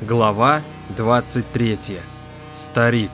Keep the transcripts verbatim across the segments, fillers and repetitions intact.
Глава двадцать третья. Старик.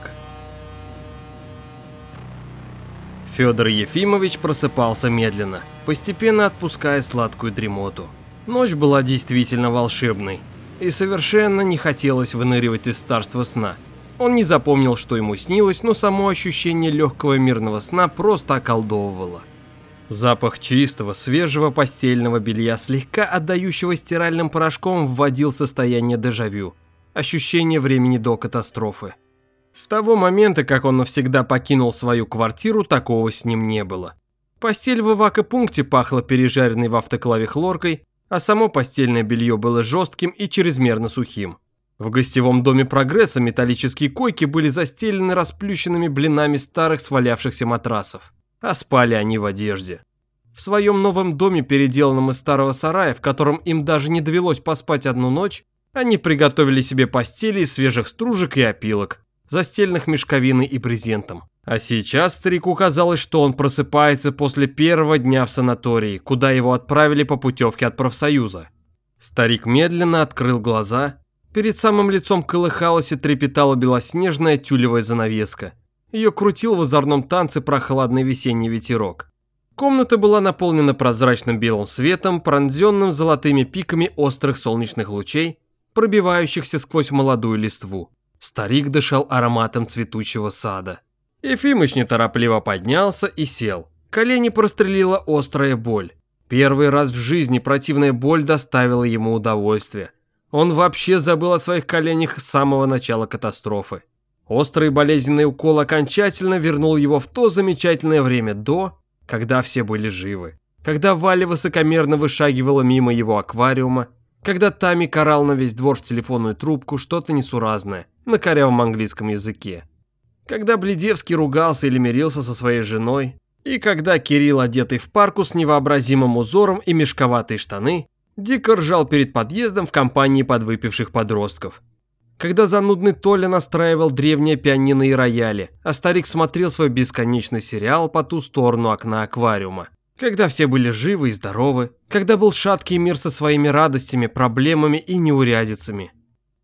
Федор Ефимович просыпался медленно, постепенно отпуская сладкую дремоту. Ночь была действительно волшебной, и совершенно не хотелось выныривать из царства сна. Он не запомнил, что ему снилось, но само ощущение легкого мирного сна просто околдовывало. Запах чистого, свежего постельного белья, слегка отдающего стиральным порошком, вводил в состояние дежавю, ощущение времени до катастрофы. С того момента, как он навсегда покинул свою квартиру, такого с ним не было. Постель в эвакопункте пахла пережаренной в автоклаве хлоркой, а само постельное белье было жестким и чрезмерно сухим. В гостевом доме «Прогресса» металлические койки были застелены расплющенными блинами старых свалявшихся матрасов, а спали они в одежде. В своем новом доме, переделанном из старого сарая, в котором им даже не довелось поспать одну ночь, они приготовили себе постели из свежих стружек и опилок, застеленных мешковиной и брезентом. А сейчас старику казалось, что он просыпается после первого дня в санатории, куда его отправили по путевке от профсоюза. Старик медленно открыл глаза. Перед самым лицом колыхалась и трепетала белоснежная тюлевая занавеска. Ее крутил в озорном танце прохладный весенний ветерок. Комната была наполнена прозрачным белым светом, пронзенным золотыми пиками острых солнечных лучей, пробивающихся сквозь молодую листву. Старик дышал ароматом цветущего сада. Ефимыч неторопливо поднялся и сел. Колени прострелила острая боль. Первый раз в жизни противная боль доставила ему удовольствие. Он вообще забыл о своих коленях с самого начала катастрофы. Острый болезненный укол окончательно вернул его в то замечательное время до, когда все были живы. Когда Валя высокомерно вышагивала мимо его аквариума, когда Тами карал на весь двор в телефонную трубку что-то несуразное на корявом английском языке. Когда Бледевский ругался или мирился со своей женой, и когда Кирилл, одетый в парку с невообразимым узором и мешковатые штаны, дико ржал перед подъездом в компании подвыпивших подростков. Когда занудный Толя настраивал древнее пианино и рояли, а старик смотрел свой бесконечный сериал по ту сторону окна аквариума. Когда все были живы и здоровы, когда был шаткий мир со своими радостями, проблемами и неурядицами.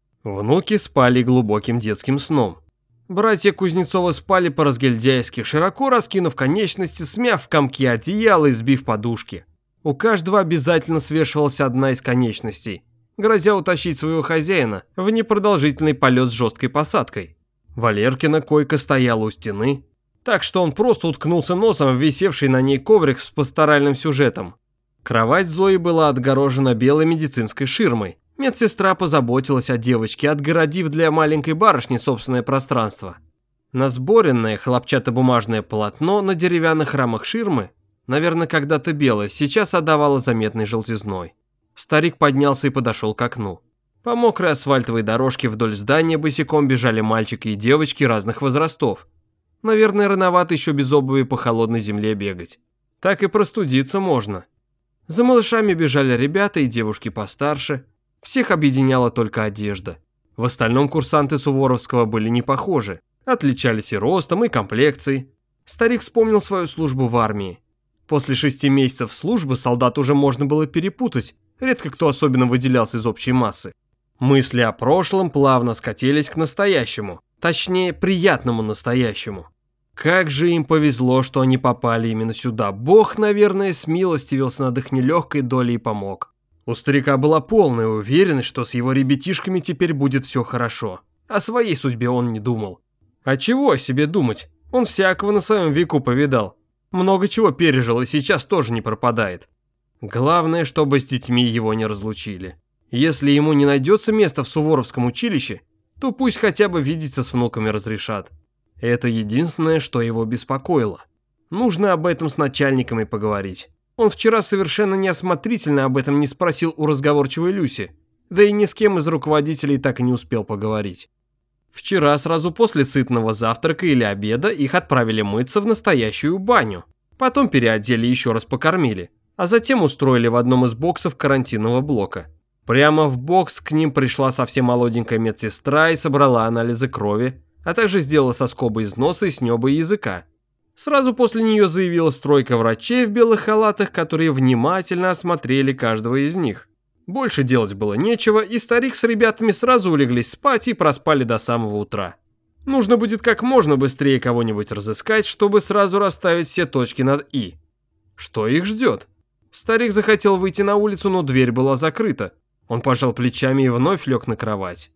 Внуки спали глубоким детским сном. Братья Кузнецовы спали по-разгильдяйски, широко раскинув конечности, смяв в комки одеяла и сбив подушки. У каждого обязательно свешивалась одна из конечностей, грозя утащить своего хозяина в непродолжительный полет с жесткой посадкой. Валеркина койка стояла у стены, так что он просто уткнулся носом в висевший на ней коврик с пасторальным сюжетом. Кровать Зои была отгорожена белой медицинской ширмой. Медсестра позаботилась о девочке, отгородив для маленькой барышни собственное пространство. Насборенное хлопчатобумажное полотно на деревянных рамах ширмы, наверное, когда-то белое, сейчас отдавало заметной желтизной. Старик поднялся и подошел к окну. По мокрой асфальтовой дорожке вдоль здания босиком бежали мальчики и девочки разных возрастов. Наверное, рановато еще без обуви по холодной земле бегать. Так и простудиться можно. За малышами бежали ребята и девушки постарше. Всех объединяла только одежда. В остальном курсанты Суворовского были не похожи. Отличались и ростом, и комплекцией. Старик вспомнил свою службу в армии. После шести месяцев службы солдат уже можно было перепутать. Редко кто особенно выделялся из общей массы. Мысли о прошлом плавно скатились к настоящему. Точнее, приятному настоящему. Как же им повезло, что они попали именно сюда. Бог, наверное, смилостивился над их нелегкой долей и помог. У старика была полная уверенность, что с его ребятишками теперь будет все хорошо. О своей судьбе он не думал. А чего о себе думать? Он всякого на своем веку повидал. Много чего пережил и сейчас тоже не пропадает. Главное, чтобы с детьми его не разлучили. Если ему не найдется места в Суворовском училище, то пусть хотя бы видеться с внуками разрешат. Это единственное, что его беспокоило. Нужно об этом с начальниками поговорить. Он вчера совершенно неосмотрительно об этом не спросил у разговорчивой Люси, да и ни с кем из руководителей так и не успел поговорить. Вчера сразу после сытного завтрака или обеда их отправили мыться в настоящую баню. Потом переодели и еще раз покормили, а затем устроили в одном из боксов карантинного блока. Прямо в бокс к ним пришла совсем молоденькая медсестра и собрала анализы крови, а также сделала соскобы из носа и с неба и языка. Сразу после нее заявилась тройка врачей в белых халатах, которые внимательно осмотрели каждого из них. Больше делать было нечего, и старик с ребятами сразу улеглись спать и проспали до самого утра. Нужно будет как можно быстрее кого-нибудь разыскать, чтобы сразу расставить все точки над «и». Что их ждет? Старик захотел выйти на улицу, но дверь была закрыта. Он пожал плечами и вновь лег на кровать.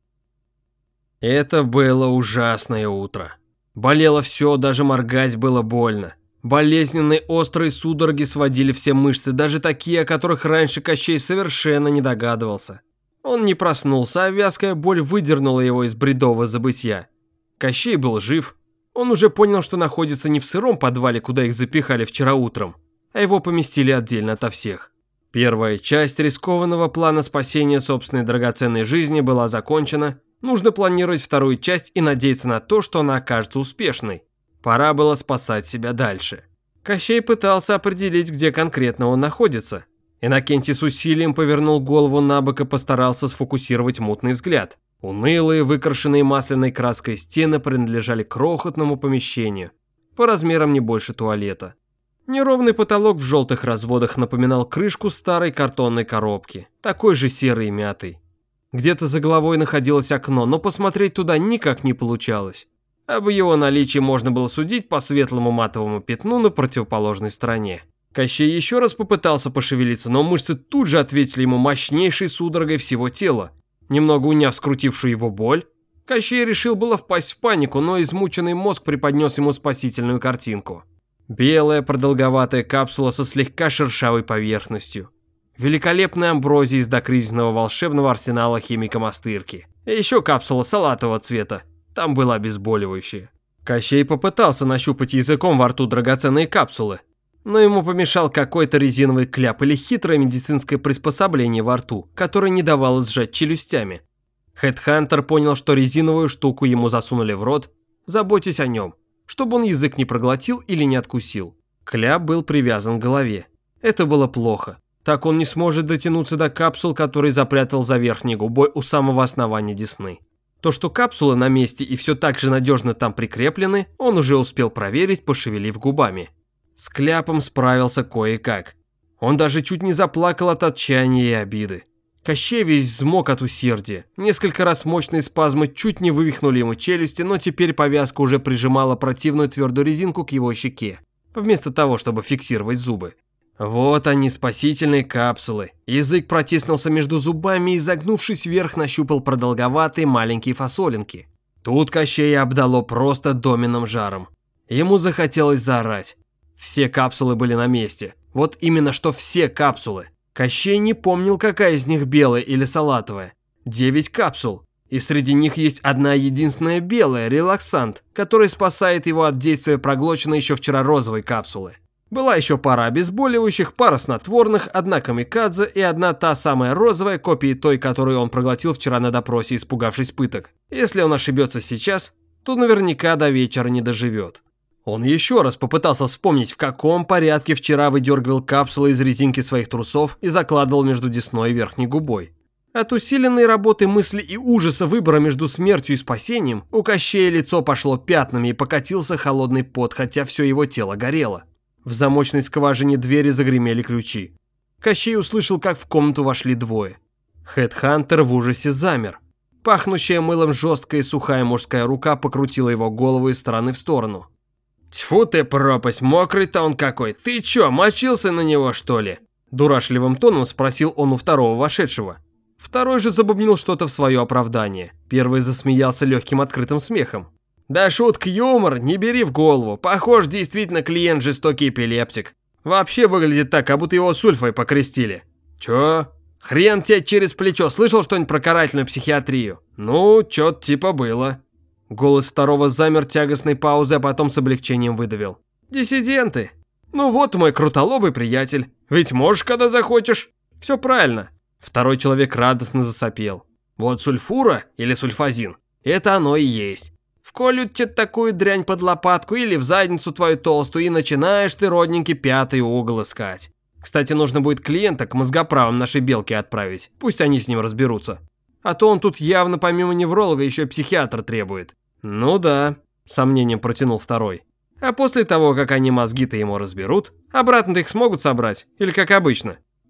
Это было ужасное утро. Болело все, даже моргать было больно. Болезненные острые судороги сводили все мышцы, даже такие, о которых раньше Кощей совершенно не догадывался. Он не проснулся, а вязкая боль выдернула его из бредового забытья. Кощей был жив. Он уже понял, что находится не в сыром подвале, куда их запихали вчера утром, а его поместили отдельно ото всех. Первая часть рискованного плана спасения собственной драгоценной жизни была закончена. Нужно планировать вторую часть и надеяться на то, что она окажется успешной. Пора было спасать себя дальше. Кощей пытался определить, где конкретно он находится. Иннокентий с усилием повернул голову на бок и постарался сфокусировать мутный взгляд. Унылые, выкрашенные масляной краской стены принадлежали крохотному помещению, по размерам не больше туалета. Неровный потолок в желтых разводах напоминал крышку старой картонной коробки, такой же серый и мятый. Где-то за головой находилось окно, но посмотреть туда никак не получалось. Об его наличии можно было судить по светлому матовому пятну на противоположной стороне. Кощей еще раз попытался пошевелиться, но мышцы тут же ответили ему мощнейшей судорогой всего тела. Немного уняв скрутившую его боль, Кощей решил было впасть в панику, но измученный мозг преподнес ему спасительную картинку. Белая продолговатая капсула со слегка шершавой поверхностью. Великолепная амброзия из докризисного волшебного арсенала химика Мастырки. И еще капсула салатового цвета. Там было обезболивающее. Кощей попытался нащупать языком во рту драгоценные капсулы, но ему помешал какой-то резиновый кляп или хитрое медицинское приспособление во рту, которое не давало сжать челюстями. Хедхантер понял, что резиновую штуку ему засунули в рот, заботясь о нем, чтобы он язык не проглотил или не откусил. Кляп был привязан к голове. Это было плохо. Так он не сможет дотянуться до капсул, которые запрятал за верхней губой у самого основания десны. То, что капсулы на месте и все так же надежно там прикреплены, он уже успел проверить, пошевелив губами. С кляпом справился кое-как. Он даже чуть не заплакал от отчаяния и обиды. Кощей весь взмок от усердия. Несколько раз мощные спазмы чуть не вывихнули ему челюсти, но теперь повязка уже прижимала противную твердую резинку к его щеке, вместо того, чтобы фиксировать зубы. Вот они, спасительные капсулы. Язык протиснулся между зубами и, загнувшись вверх, нащупал продолговатые маленькие фасолинки. Тут Кощея обдало просто доменным жаром. Ему захотелось заорать. Все капсулы были на месте. Вот именно что все капсулы. Кощей не помнил, какая из них белая или салатовая. Девять капсул. И среди них есть одна единственная белая, релаксант, который спасает его от действия проглоченной еще вчера розовой капсулы. Была еще пара обезболивающих, пара снотворных, одна камикадзе и одна та самая розовая, копия той, которую он проглотил вчера на допросе, испугавшись пыток. Если он ошибется сейчас, то наверняка до вечера не доживет. Он еще раз попытался вспомнить, в каком порядке вчера выдергивал капсулы из резинки своих трусов и закладывал между десной и верхней губой. От усиленной работы мысли и ужаса выбора между смертью и спасением у Кощея лицо пошло пятнами и покатился холодный пот, хотя все его тело горело. В замочной скважине двери загремели ключи. Кощей услышал, как в комнату вошли двое. Хедхантер в ужасе замер. Пахнущая мылом жесткая и сухая мужская рука покрутила его голову из стороны в сторону. «Тьфу ты, пропасть, мокрый-то он какой! Ты чё, мочился на него, что ли?» Дурашливым тоном спросил он у второго вошедшего. Второй же забубнил что-то в свое оправдание. Первый засмеялся легким открытым смехом. «Да шутка, юмор, не бери в голову. Похож, действительно, клиент жестокий эпилептик. Вообще выглядит так, как будто его сульфой покрестили». «Чё? Хрен тебе через плечо, слышал что-нибудь про карательную психиатрию?» «Ну, чё-то типа было». Голос второго замер тягостной паузы, а потом с облегчением выдавил. «Диссиденты. Ну вот мой крутолобый приятель. Ведь можешь, когда захочешь. Все правильно». Второй человек радостно засопел. «Вот сульфура или сульфазин, это оно и есть. Вколют тебе такую дрянь под лопатку или в задницу твою толстую, и начинаешь ты, родненький, пятый угол искать. Кстати, нужно будет клиента к мозгоправам нашей белки отправить, пусть они с ним разберутся. А то он тут явно помимо невролога еще и психиатра требует». «Ну да», — с сомнением протянул второй. «А после того, как они мозги-то ему разберут, обратно-то их смогут собрать? Или как обычно?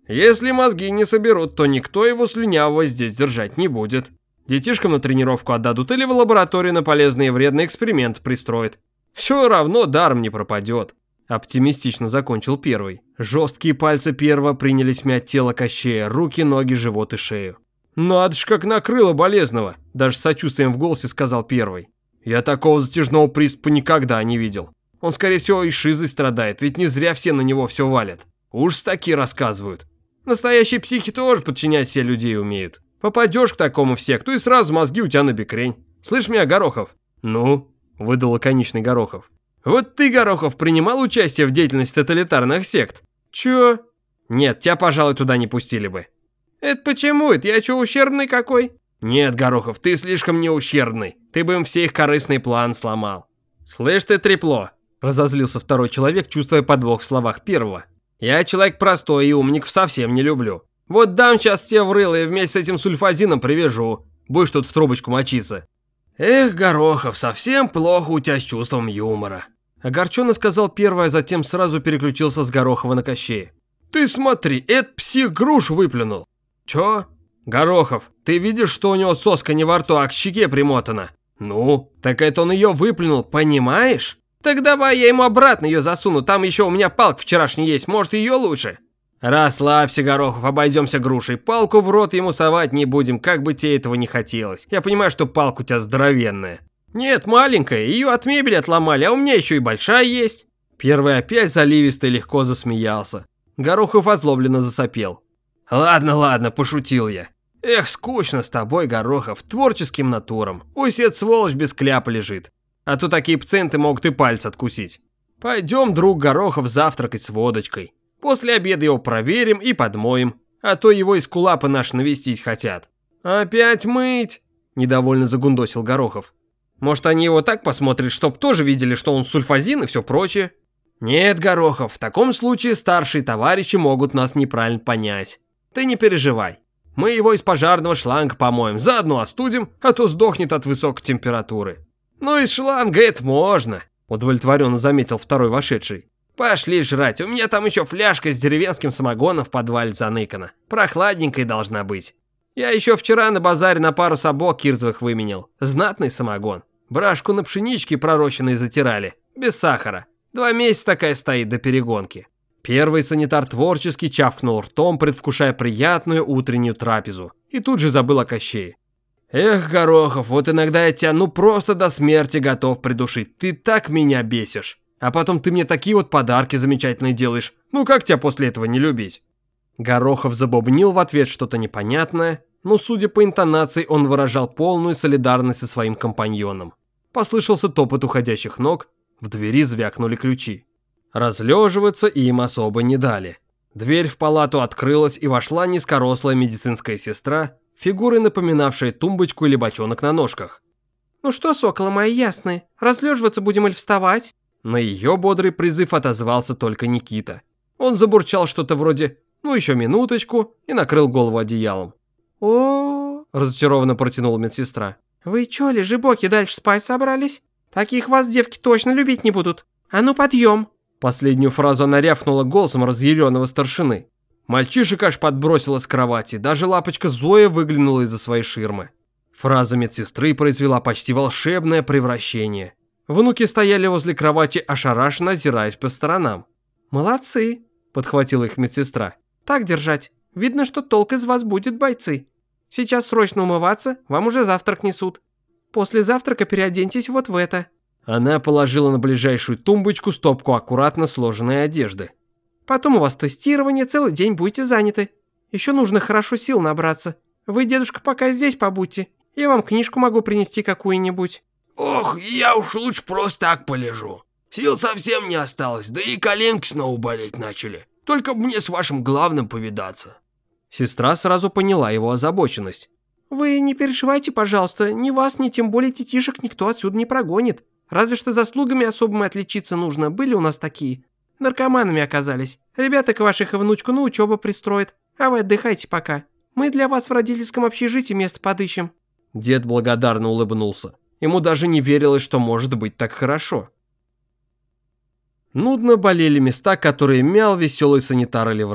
Если мозги не соберут, то никто его слюнявого здесь держать не будет. Детишкам на тренировку отдадут или в лабораторию на полезный и вредный эксперимент пристроят. Все равно даром не пропадет. Оптимистично закончил первый. Жесткие пальцы первого принялись мять тело Кощея, руки, ноги, живот и шею. «Надо ж, как накрыло болезного!» Даже с сочувствием в голосе сказал первый. «Я такого затяжного приступа никогда не видел. Он, скорее всего, и шизой страдает, ведь не зря все на него все валят. Уж такие рассказывают. Настоящие психи тоже подчинять себе людей умеют. Попадешь к такому в секту, и сразу мозги у тебя набекрень. Слышь меня, Горохов?» «Ну?» – выдал лаконичный Горохов. «Вот ты, Горохов, принимал участие в деятельности тоталитарных сект?» «Чё?» «Нет, тебя, пожалуй, туда не пустили бы». «Это почему? Это я чё, ущербный какой?» «Нет, Горохов, ты слишком не ущербный. Ты бы им все их корыстный план сломал». «Слышь ты, трепло!» – разозлился второй человек, чувствуя подвох в словах первого. «Я человек простой и умников совсем не люблю. Вот дам сейчас тебе в рыло и вместе с этим сульфазином привяжу. Будешь тут в трубочку мочиться». «Эх, Горохов, совсем плохо у тебя с чувством юмора», – огорченно сказал первый, а затем сразу переключился с Горохова на Кощея. «Ты смотри, этот псих груш выплюнул». «Чё?» «Горохов, ты видишь, что у него соска не во рту, а к щеке примотана?» «Ну, так это он ее выплюнул, понимаешь? Так давай я ему обратно ее засуну, там еще у меня палка вчерашняя есть, может ее лучше?» «Расслабься, Горохов, обойдемся грушей, палку в рот ему совать не будем, как бы тебе этого не хотелось. Я понимаю, что палка у тебя здоровенная». «Нет, маленькая, ее от мебели отломали, а у меня еще и большая есть». Первый опять заливисто и легко засмеялся. Горохов озлобленно засопел. «Ладно, ладно, пошутил я. Эх, скучно с тобой, Горохов, творческим натурам. Пусть эта сволочь без кляпа лежит. А то такие пациенты могут и палец откусить. Пойдем, друг Горохов, завтракать с водочкой. После обеда его проверим и подмоем. А то его из кулапа наши навестить хотят». «Опять мыть?» – недовольно загундосил Горохов. «Может, они его так посмотрят, чтоб тоже видели, что он сульфазин и все прочее?» «Нет, Горохов, в таком случае старшие товарищи могут нас неправильно понять. Ты не переживай. Мы его из пожарного шланга помоем, заодно остудим, а то сдохнет от высокой температуры». «Ну, из шланга это можно», – удовлетворенно заметил второй вошедший. «Пошли жрать, у меня там еще фляжка с деревенским самогоном в подвале заныкана. Прохладненькая должна быть. Я еще вчера на базаре на пару сабок кирзовых выменял. Знатный самогон. Брашку на пшеничке пророщенной затирали, без сахара. Два месяца такая стоит до перегонки». Первый санитар творчески чавкнул ртом, предвкушая приятную утреннюю трапезу. И тут же забыл о Кощее. «Эх, Горохов, вот иногда я тебя ну просто до смерти готов придушить. Ты так меня бесишь. А потом ты мне такие вот подарки замечательные делаешь. Ну как тебя после этого не любить?» Горохов забубнил в ответ что-то непонятное, но, судя по интонации, он выражал полную солидарность со своим компаньоном. Послышался топот уходящих ног, в двери звякнули ключи. Разлеживаться им особо не дали. Дверь в палату открылась, и вошла низкорослая медицинская сестра, фигурой напоминавшая тумбочку или бочонок на ножках. «Ну что, соколы мои ясные, разлеживаться будем или вставать?» На ее бодрый призыв отозвался только Никита. Он забурчал что-то вроде «ну еще минуточку» и накрыл голову одеялом. «О-о-о!» – разочарованно протянула медсестра. «Вы че, лежебоки, дальше спать собрались? Таких вас девки точно любить не будут. А ну подъем!» Последнюю фразу она рявкнула голосом разъяренного старшины. Мальчишек аж подбросила с кровати, даже лапочка Зоя выглянула из-за своей ширмы. Фраза медсестры произвела почти волшебное превращение. Внуки стояли возле кровати, ошарашенно озираясь по сторонам. «Молодцы!» – подхватила их медсестра. «Так держать. Видно, что толк из вас будет, бойцы. Сейчас срочно умываться, вам уже завтрак несут. После завтрака переоденьтесь вот в это». Она положила на ближайшую тумбочку стопку аккуратно сложенной одежды. «Потом у вас тестирование, целый день будете заняты. Еще нужно хорошо сил набраться. Вы, дедушка, пока здесь побудьте. Я вам книжку могу принести какую-нибудь». «Ох, я уж лучше просто так полежу. Сил совсем не осталось, да и коленки снова болеть начали. Только мне с вашим главным повидаться». Сестра сразу поняла его озабоченность. «Вы не переживайте, пожалуйста, ни вас, ни тем более детишек никто отсюда не прогонит. Разве что заслугами особыми отличиться нужно, были у нас такие. Наркоманами оказались. Ребяток ваших и внучку на учебу пристроят, а вы отдыхайте пока. Мы для вас в родительском общежитии место подыщем». Дед благодарно улыбнулся. Ему даже не верилось, что может быть так хорошо. Нудно болели места, которые мял веселый санитар или врач.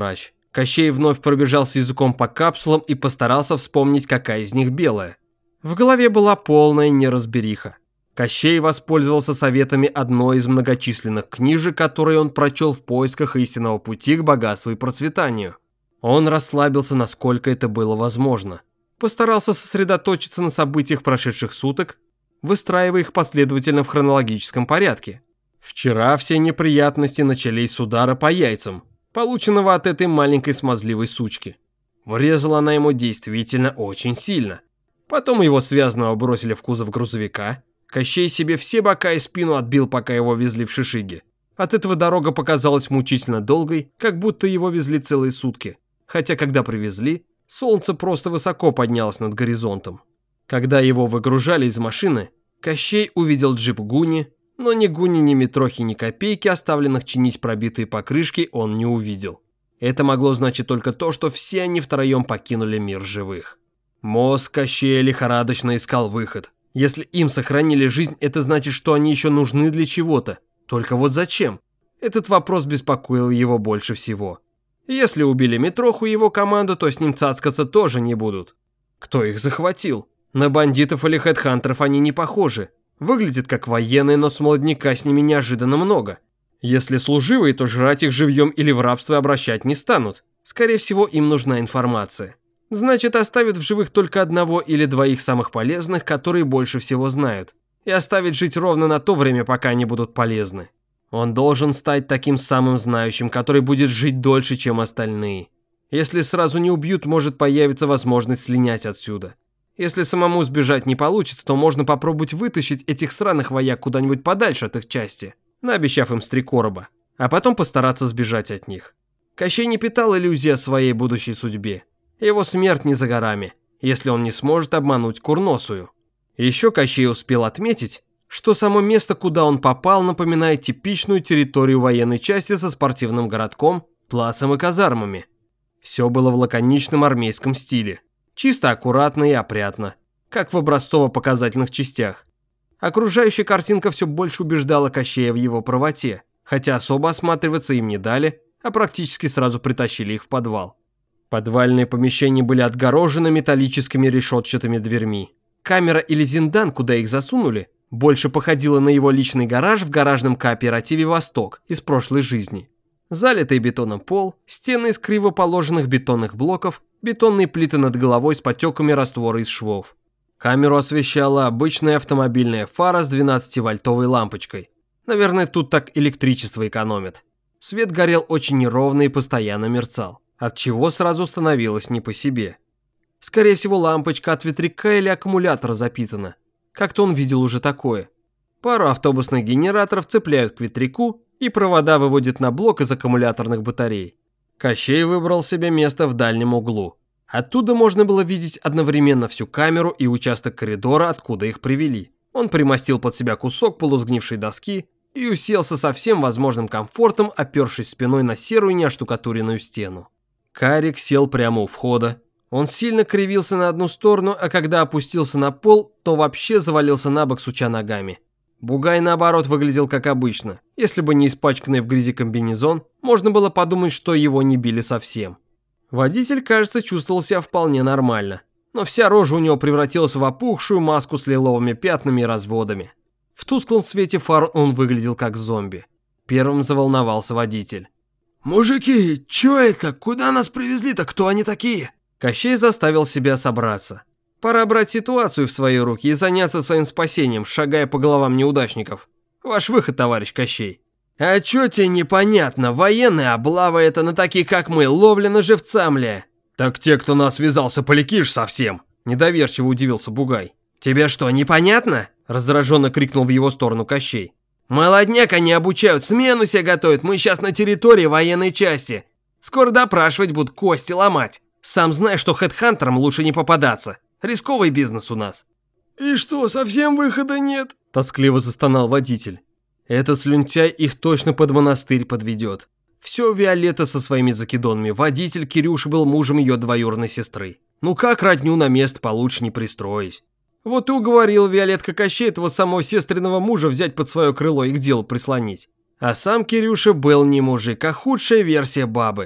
Кощей вновь пробежался языком по капсулам и постарался вспомнить, какая из них белая. В голове была полная неразбериха. Кощей воспользовался советами одной из многочисленных книжек, которые он прочел в поисках истинного пути к богатству и процветанию. Он расслабился, насколько это было возможно. Постарался сосредоточиться на событиях прошедших суток, выстраивая их последовательно в хронологическом порядке. Вчера все неприятности начались с удара по яйцам, полученного от этой маленькой смазливой сучки. Врезала она ему действительно очень сильно. Потом его связанного бросили в кузов грузовика. Кощей себе все бока и спину отбил, пока его везли в Шишиге. От этого дорога показалась мучительно долгой, как будто его везли целые сутки. Хотя, когда привезли, солнце просто высоко поднялось над горизонтом. Когда его выгружали из машины, Кощей увидел джип Гуни, но ни Гуни, ни Митрохи, ни копейки, оставленных чинить пробитые покрышки, он не увидел. Это могло значить только то, что все они втроем покинули мир живых. Мозг Кощея лихорадочно искал выход. Если им сохранили жизнь, это значит, что они еще нужны для чего-то. Только вот зачем? Этот вопрос беспокоил его больше всего. Если убили Митроху и его команду, то с ним цацкаться тоже не будут. Кто их захватил? На бандитов или хедхантеров они не похожи. Выглядят как военные, но с молодняка с ними неожиданно много. Если служивые, то жрать их живьем или в рабство обращать не станут. Скорее всего, им нужна информация. Значит, оставят в живых только одного или двоих самых полезных, которые больше всего знают. И оставить жить ровно на то время, пока они будут полезны. Он должен стать таким самым знающим, который будет жить дольше, чем остальные. Если сразу не убьют, может появиться возможность слинять отсюда. Если самому сбежать не получится, то можно попробовать вытащить этих сраных вояк куда-нибудь подальше от их части, наобещав им с три короба, а потом постараться сбежать от них. Кощей не питал иллюзий о своей будущей судьбе. Его смерть не за горами, если он не сможет обмануть Курносую. Еще Кощей успел отметить, что само место, куда он попал, напоминает типичную территорию военной части со спортивным городком, плацем и казармами. Все было в лаконичном армейском стиле. Чисто, аккуратно и опрятно, как в образцово-показательных частях. Окружающая картинка все больше убеждала Кощея в его правоте, хотя особо осматриваться им не дали, а практически сразу притащили их в подвал. Подвальные помещения были отгорожены металлическими решетчатыми дверьми. Камера или зиндан, куда их засунули, больше походила на его личный гараж в гаражном кооперативе «Восток» из прошлой жизни. Залитый бетоном пол, стены из криво положенных бетонных блоков, бетонные плиты над головой с потеками раствора из швов. Камеру освещала обычная автомобильная фара с двенадцативольтовой лампочкой. Наверное, тут так электричество экономят. Свет горел очень неровно и постоянно мерцал, отчего сразу становилось не по себе. Скорее всего, лампочка от ветряка или аккумулятора запитана. Как-то он видел уже такое. Пару автобусных генераторов цепляют к ветряку, и провода выводят на блок из аккумуляторных батарей. Кощей выбрал себе место в дальнем углу. Оттуда можно было видеть одновременно всю камеру и участок коридора, откуда их привели. Он примостил под себя кусок полусгнившей доски и уселся со всем возможным комфортом, опершись спиной на серую неоштукатуренную стену. Карик сел прямо у входа. Он сильно кривился на одну сторону, а когда опустился на пол, то вообще завалился на бок, суча ногами. Бугай, наоборот, выглядел как обычно. Если бы не испачканный в грязи комбинезон, можно было подумать, что его не били совсем. Водитель, кажется, чувствовал себя вполне нормально. Но вся рожа у него превратилась в опухшую маску с лиловыми пятнами и разводами. В тусклом свете фар он выглядел как зомби. Первым заволновался водитель. «Мужики, чё это? Куда нас привезли-то? Кто они такие?» Кощей заставил себя собраться. Пора брать ситуацию в свои руки и заняться своим спасением, шагая по головам неудачников. Ваш выход, товарищ Кощей. А чё тебе непонятно? Военная облава это на такие, как мы, ловля на живца, мля. Так те, кто нас связался, поликиш совсем. Недоверчиво удивился Бугай. Тебе что, непонятно? Раздраженно крикнул в его сторону Кощей. Молодняк они обучают, смену себе готовят, мы сейчас на территории военной части. Скоро допрашивать будут, кости ломать. Сам знаешь, что хедхантерам лучше не попадаться. Рисковый бизнес у нас». «И что, совсем выхода нет?» – тоскливо застонал водитель. Этот слюнтяй их точно под монастырь подведет. Все Виолетта со своими закидонами. Водитель Кирюша был мужем ее двоюродной сестры. Ну как родню на место получше не пристроить? Вот и уговорил Виолетка Кощей этого самого сестриного мужа взять под свое крыло и к делу прислонить. А сам Кирюша был не мужик, а худшая версия бабы.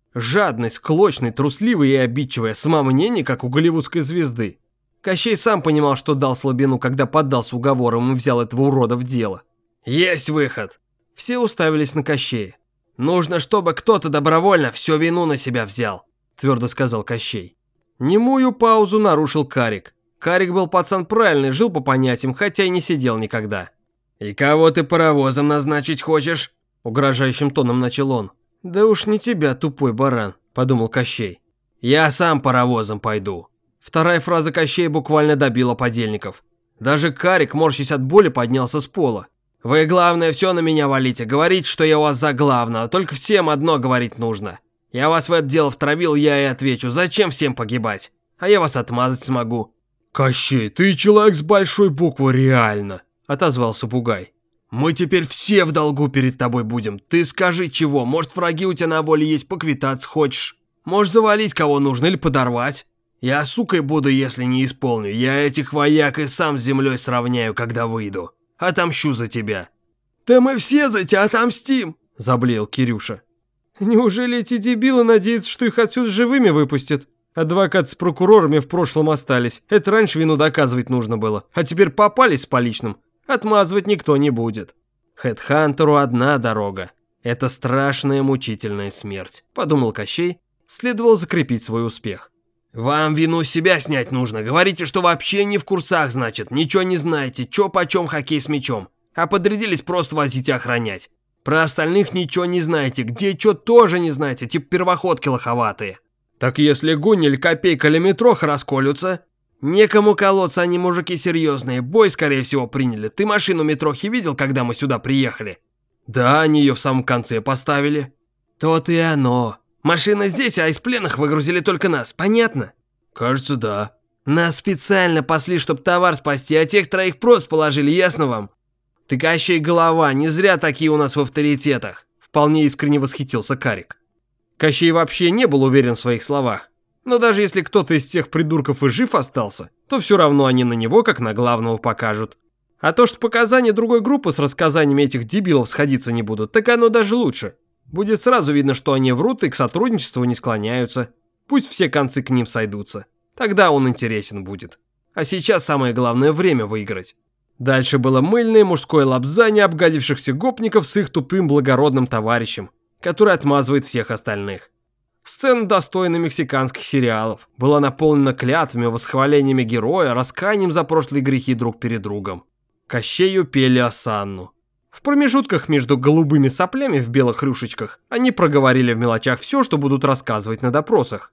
Жадный, склочный, трусливый и обидчивый, самомнение, как у голливудской звезды. Кощей сам понимал, что дал слабину, когда поддался уговорам и взял этого урода в дело. «Есть выход!» Все уставились на Кощея. «Нужно, чтобы кто-то добровольно всю вину на себя взял», твердо сказал Кощей. Немую паузу нарушил Карик. Карик был пацан правильный, жил по понятиям, хотя и не сидел никогда. «И кого ты паровозом назначить хочешь?» Угрожающим тоном начал он. «Да уж не тебя, тупой баран», подумал Кощей. «Я сам паровозом пойду». Вторая фраза Кощея буквально добила подельников. Даже Карик, морщась от боли, поднялся с пола. «Вы, главное, все на меня валите, говорите, что я у вас за главного, только всем одно говорить нужно. Я вас в это дело втравил, я и отвечу, зачем всем погибать? А я вас отмазать смогу». «Кощей, ты человек с большой буквы, реально», отозвался Бугай. «Мы теперь все в долгу перед тобой будем. Ты скажи чего, может, враги у тебя на воле есть, поквитаться хочешь? Можешь завалить кого нужно или подорвать? Я сукой буду, если не исполню. Я этих вояк и сам с землей сравняю, когда выйду. Отомщу за тебя». «Да мы все за тебя отомстим», заблеял Кирюша. «Неужели эти дебилы надеются, что их отсюда живыми выпустят? Адвокат с прокурорами в прошлом остались. Это раньше вину доказывать нужно было. А теперь попались с поличным. Отмазывать никто не будет». «Хедхантеру одна дорога. Это страшная мучительная смерть», подумал Кощей. Следовало закрепить свой успех. «Вам вину себя снять нужно. Говорите, что вообще не в курсах, значит. Ничего не знаете. Чё почем хоккей с мячом. А подрядились просто возить и охранять. Про остальных ничего не знаете. Где чё тоже не знаете. Типа первоходки лоховатые. Так если гунь или копейка или метроха расколются? Некому колоться, они мужики серьезные. Бой, скорее всего, приняли. Ты машину метрохи видел, когда мы сюда приехали?» «Да, они ее в самом конце поставили». «То-то и оно. Машина здесь, а из пленных выгрузили только нас, понятно?» «Кажется, да». «Нас специально пасли, чтобы товар спасти, а тех троих просто положили, ясно вам?» «Ты, Кощей, голова, не зря такие у нас в авторитетах», вполне искренне восхитился Карик. Кощей вообще не был уверен в своих словах. Но даже если кто-то из тех придурков и жив остался, то все равно они на него как на главного покажут. А то, что показания другой группы с рассказаниями этих дебилов сходиться не будут, так оно даже лучше. Будет сразу видно, что они врут и к сотрудничеству не склоняются. Пусть все концы к ним сойдутся. Тогда он интересен будет. А сейчас самое главное время выиграть. Дальше было мыльное мужское лапзание обгадившихся гопников с их тупым благородным товарищем, который отмазывает всех остальных. Сцена, достойная мексиканских сериалов, была наполнена клятвами, восхвалениями героя, раскаянием за прошлые грехи друг перед другом. Кощею пели осанну. В промежутках между голубыми соплями в белых рюшечках они проговорили в мелочах все, что будут рассказывать на допросах.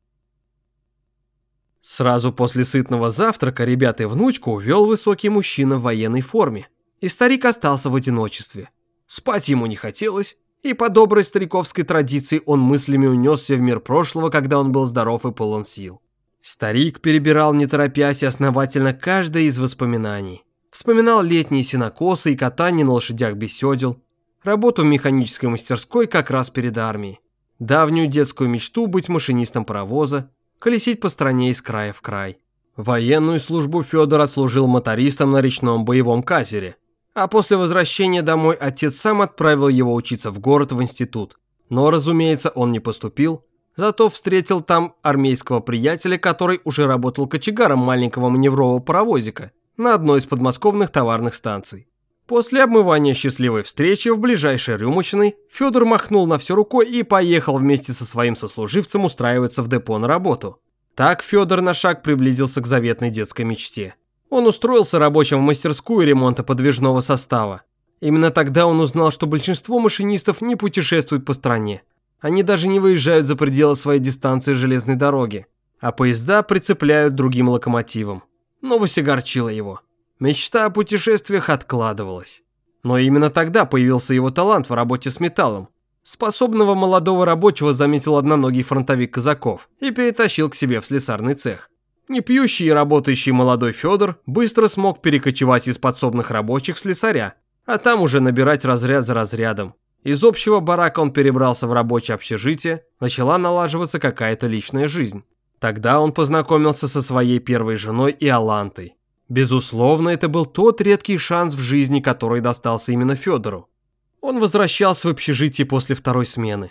Сразу после сытного завтрака ребят и внучку увел высокий мужчина в военной форме, и старик остался в одиночестве. Спать ему не хотелось, и по доброй стариковской традиции он мыслями унесся в мир прошлого, когда он был здоров и полон сил. Старик перебирал не торопясь и основательно каждое из воспоминаний. Вспоминал летние сенокосы и катание на лошадях без седел, работу в механической мастерской как раз перед армией, давнюю детскую мечту быть машинистом паровоза, колесить по стране из края в край. Военную службу Федор отслужил мотористом на речном боевом катере, а после возвращения домой отец сам отправил его учиться в город в институт. Но, разумеется, он не поступил, зато встретил там армейского приятеля, который уже работал кочегаром маленького маневрового паровозика на одной из подмосковных товарных станций. После обмывания счастливой встречи в ближайшей рюмочной Федор махнул на все рукой и поехал вместе со своим сослуживцем устраиваться в депо на работу. Так Федор на шаг приблизился к заветной детской мечте. Он устроился рабочим в мастерскую ремонта подвижного состава. Именно тогда он узнал, что большинство машинистов не путешествуют по стране. Они даже не выезжают за пределы своей дистанции железной дороги, а поезда прицепляют другим локомотивам. Новость огорчила его. Мечта о путешествиях откладывалась. Но именно тогда появился его талант в работе с металлом. Способного молодого рабочего заметил одноногий фронтовик Казаков и перетащил к себе в слесарный цех. Непьющий и работающий молодой Федор быстро смог перекочевать из подсобных рабочих в слесаря, а там уже набирать разряд за разрядом. Из общего барака он перебрался в рабочее общежитие, начала налаживаться какая-то личная жизнь. Тогда он познакомился со своей первой женой Иолантой. Безусловно, это был тот редкий шанс в жизни, который достался именно Федору. Он возвращался в общежитие после второй смены.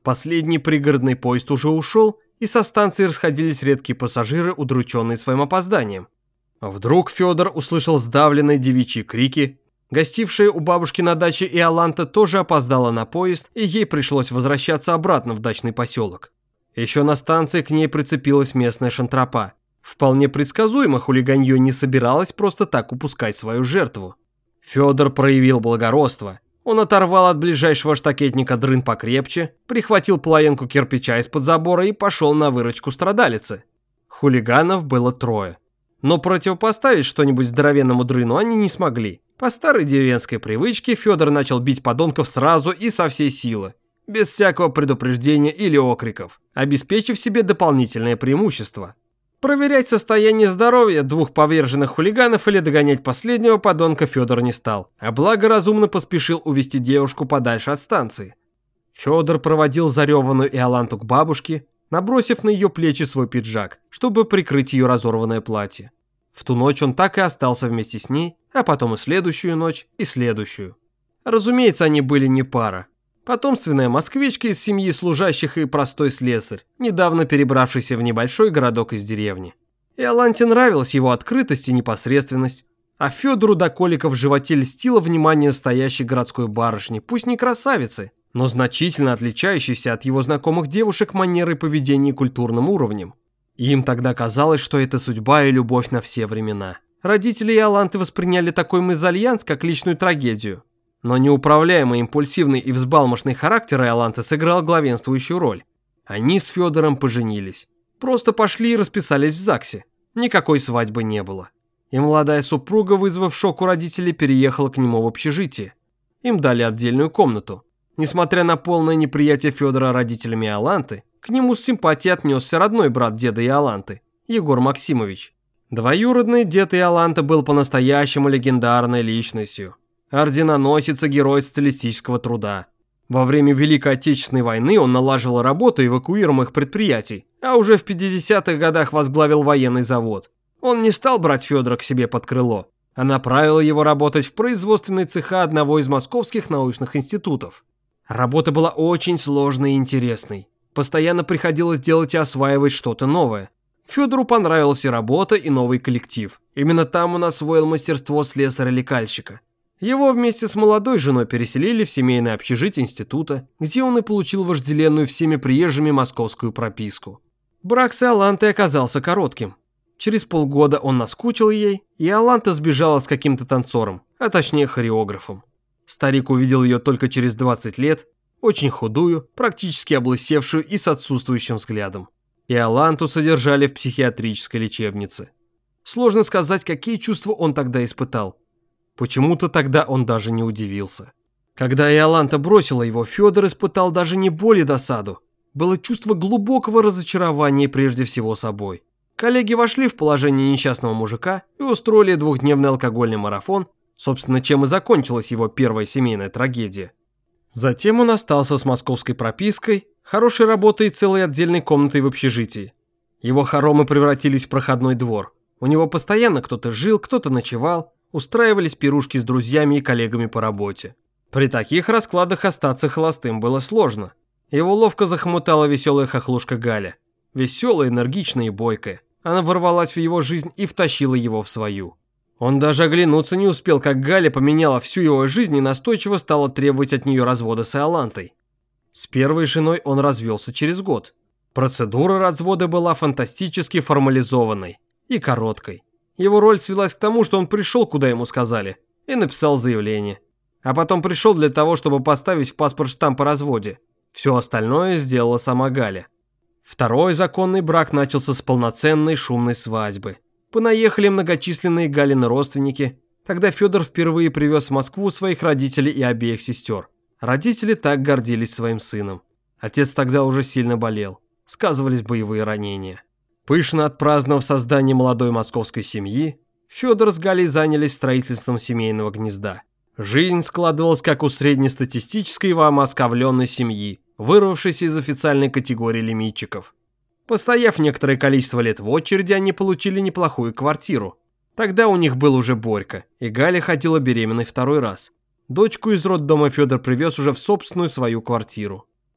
Последний пригородный поезд уже ушел, и со станции расходились редкие пассажиры, удрученные своим опозданием. Вдруг Федор услышал сдавленные девичьи крики. Гостившая у бабушки на даче Иоланта тоже опоздала на поезд, и ей пришлось возвращаться обратно в дачный поселок. Еще на станции к ней прицепилась местная шантропа. Вполне предсказуемо, хулиганье не собиралась просто так упускать свою жертву. Федор проявил благородство. Он оторвал от ближайшего штакетника дрын покрепче, прихватил половинку кирпича из-под забора и пошел на выручку страдалицы. Хулиганов было трое. Но противопоставить что-нибудь здоровенному дрыну они не смогли. По старой деревенской привычке Федор начал бить подонков сразу и со всей силы, без всякого предупреждения или окриков, обеспечив себе дополнительное преимущество. Проверять состояние здоровья двух поверженных хулиганов или догонять последнего подонка Федор не стал, а благоразумно поспешил увести девушку подальше от станции. Федор проводил зареванную Иоланту к бабушке, набросив на ее плечи свой пиджак, чтобы прикрыть ее разорванное платье. В ту ночь он так и остался вместе с ней, а потом и следующую ночь, и следующую. Разумеется, они были не пара. Потомственная москвичка из семьи служащих и простой слесарь, недавно перебравшийся в небольшой городок из деревни. Иоланте нравилась его открытость и непосредственность, а Федору до колика в животе льстило внимание настоящей городской барышни, пусть не красавицы, но значительно отличающейся от его знакомых девушек манерой поведения и культурным уровнем. И им тогда казалось, что это судьба и любовь на все времена. Родители Иоланты восприняли такой мезальянс как личную трагедию. Но неуправляемый, импульсивный и взбалмошный характер Иоланты сыграл главенствующую роль. Они с Федором поженились. Просто пошли и расписались в ЗАГСе. Никакой свадьбы не было. И молодая супруга, вызвав шок у родителей, переехала к нему в общежитие. Им дали отдельную комнату. Несмотря на полное неприятие Федора родителями Иоланты, к нему с симпатией отнесся родной брат деда Иоланты, Егор Максимович. Двоюродный дед Иоланты был по-настоящему легендарной личностью. Орденоносец и герой социалистического труда. Во время Великой Отечественной войны он налаживал работу эвакуируемых предприятий, а уже в пятидесятых годах возглавил военный завод. Он не стал брать Федора к себе под крыло, а направил его работать в производственные цеха одного из московских научных институтов. Работа была очень сложной и интересной. Постоянно приходилось делать и осваивать что-то новое. Федору понравилась и работа, и новый коллектив. Именно там он освоил мастерство слесаря-лекальщика. Его вместе с молодой женой переселили в семейное общежитие института, где он и получил вожделенную всеми приезжими московскую прописку. Брак с Иолантой оказался коротким. Через полгода он наскучил ей, и Иоланта сбежала с каким-то танцором, а точнее хореографом. Старик увидел ее только через двадцать лет, очень худую, практически облысевшую и с отсутствующим взглядом. Иоланту содержали в психиатрической лечебнице. Сложно сказать, какие чувства он тогда испытал. Почему-то тогда он даже не удивился. Когда Иоланта бросила его, Федор испытал даже не боль и досаду. Было чувство глубокого разочарования прежде всего собой. Коллеги вошли в положение несчастного мужика и устроили двухдневный алкогольный марафон, собственно, чем и закончилась его первая семейная трагедия. Затем он остался с московской пропиской, хорошей работой и целой отдельной комнатой в общежитии. Его хоромы превратились в проходной двор. У него постоянно кто-то жил, кто-то ночевал, устраивались пирушки с друзьями и коллегами по работе. При таких раскладах остаться холостым было сложно. Его ловко захомутала веселая хохлушка Галя. Веселая, энергичная и бойкая. Она ворвалась в его жизнь и втащила его в свою. Он даже оглянуться не успел, как Галя поменяла всю его жизнь и настойчиво стала требовать от нее развода с Иолантой. С первой женой он развелся через год. Процедура развода была фантастически формализованной и короткой. Его роль свелась к тому, что он пришел, куда ему сказали, и написал заявление. А потом пришел для того, чтобы поставить в паспорт штамп о разводе. Все остальное сделала сама Галя. Второй законный брак начался с полноценной шумной свадьбы. Понаехали многочисленные Галины родственники. Тогда Федор впервые привез в Москву своих родителей и обеих сестер. Родители так гордились своим сыном. Отец тогда уже сильно болел. Сказывались боевые ранения. Пышно отпраздновав создание молодой московской семьи, Федор с Галей занялись строительством семейного гнезда. Жизнь складывалась как у среднестатистической воомосковленной семьи, вырвавшейся из официальной категории лимитчиков. Постояв некоторое количество лет в очереди, они получили неплохую квартиру. Тогда у них был уже Борька, и Галя ходила беременной второй раз. Дочку из роддома Федор привез уже в собственную свою квартиру.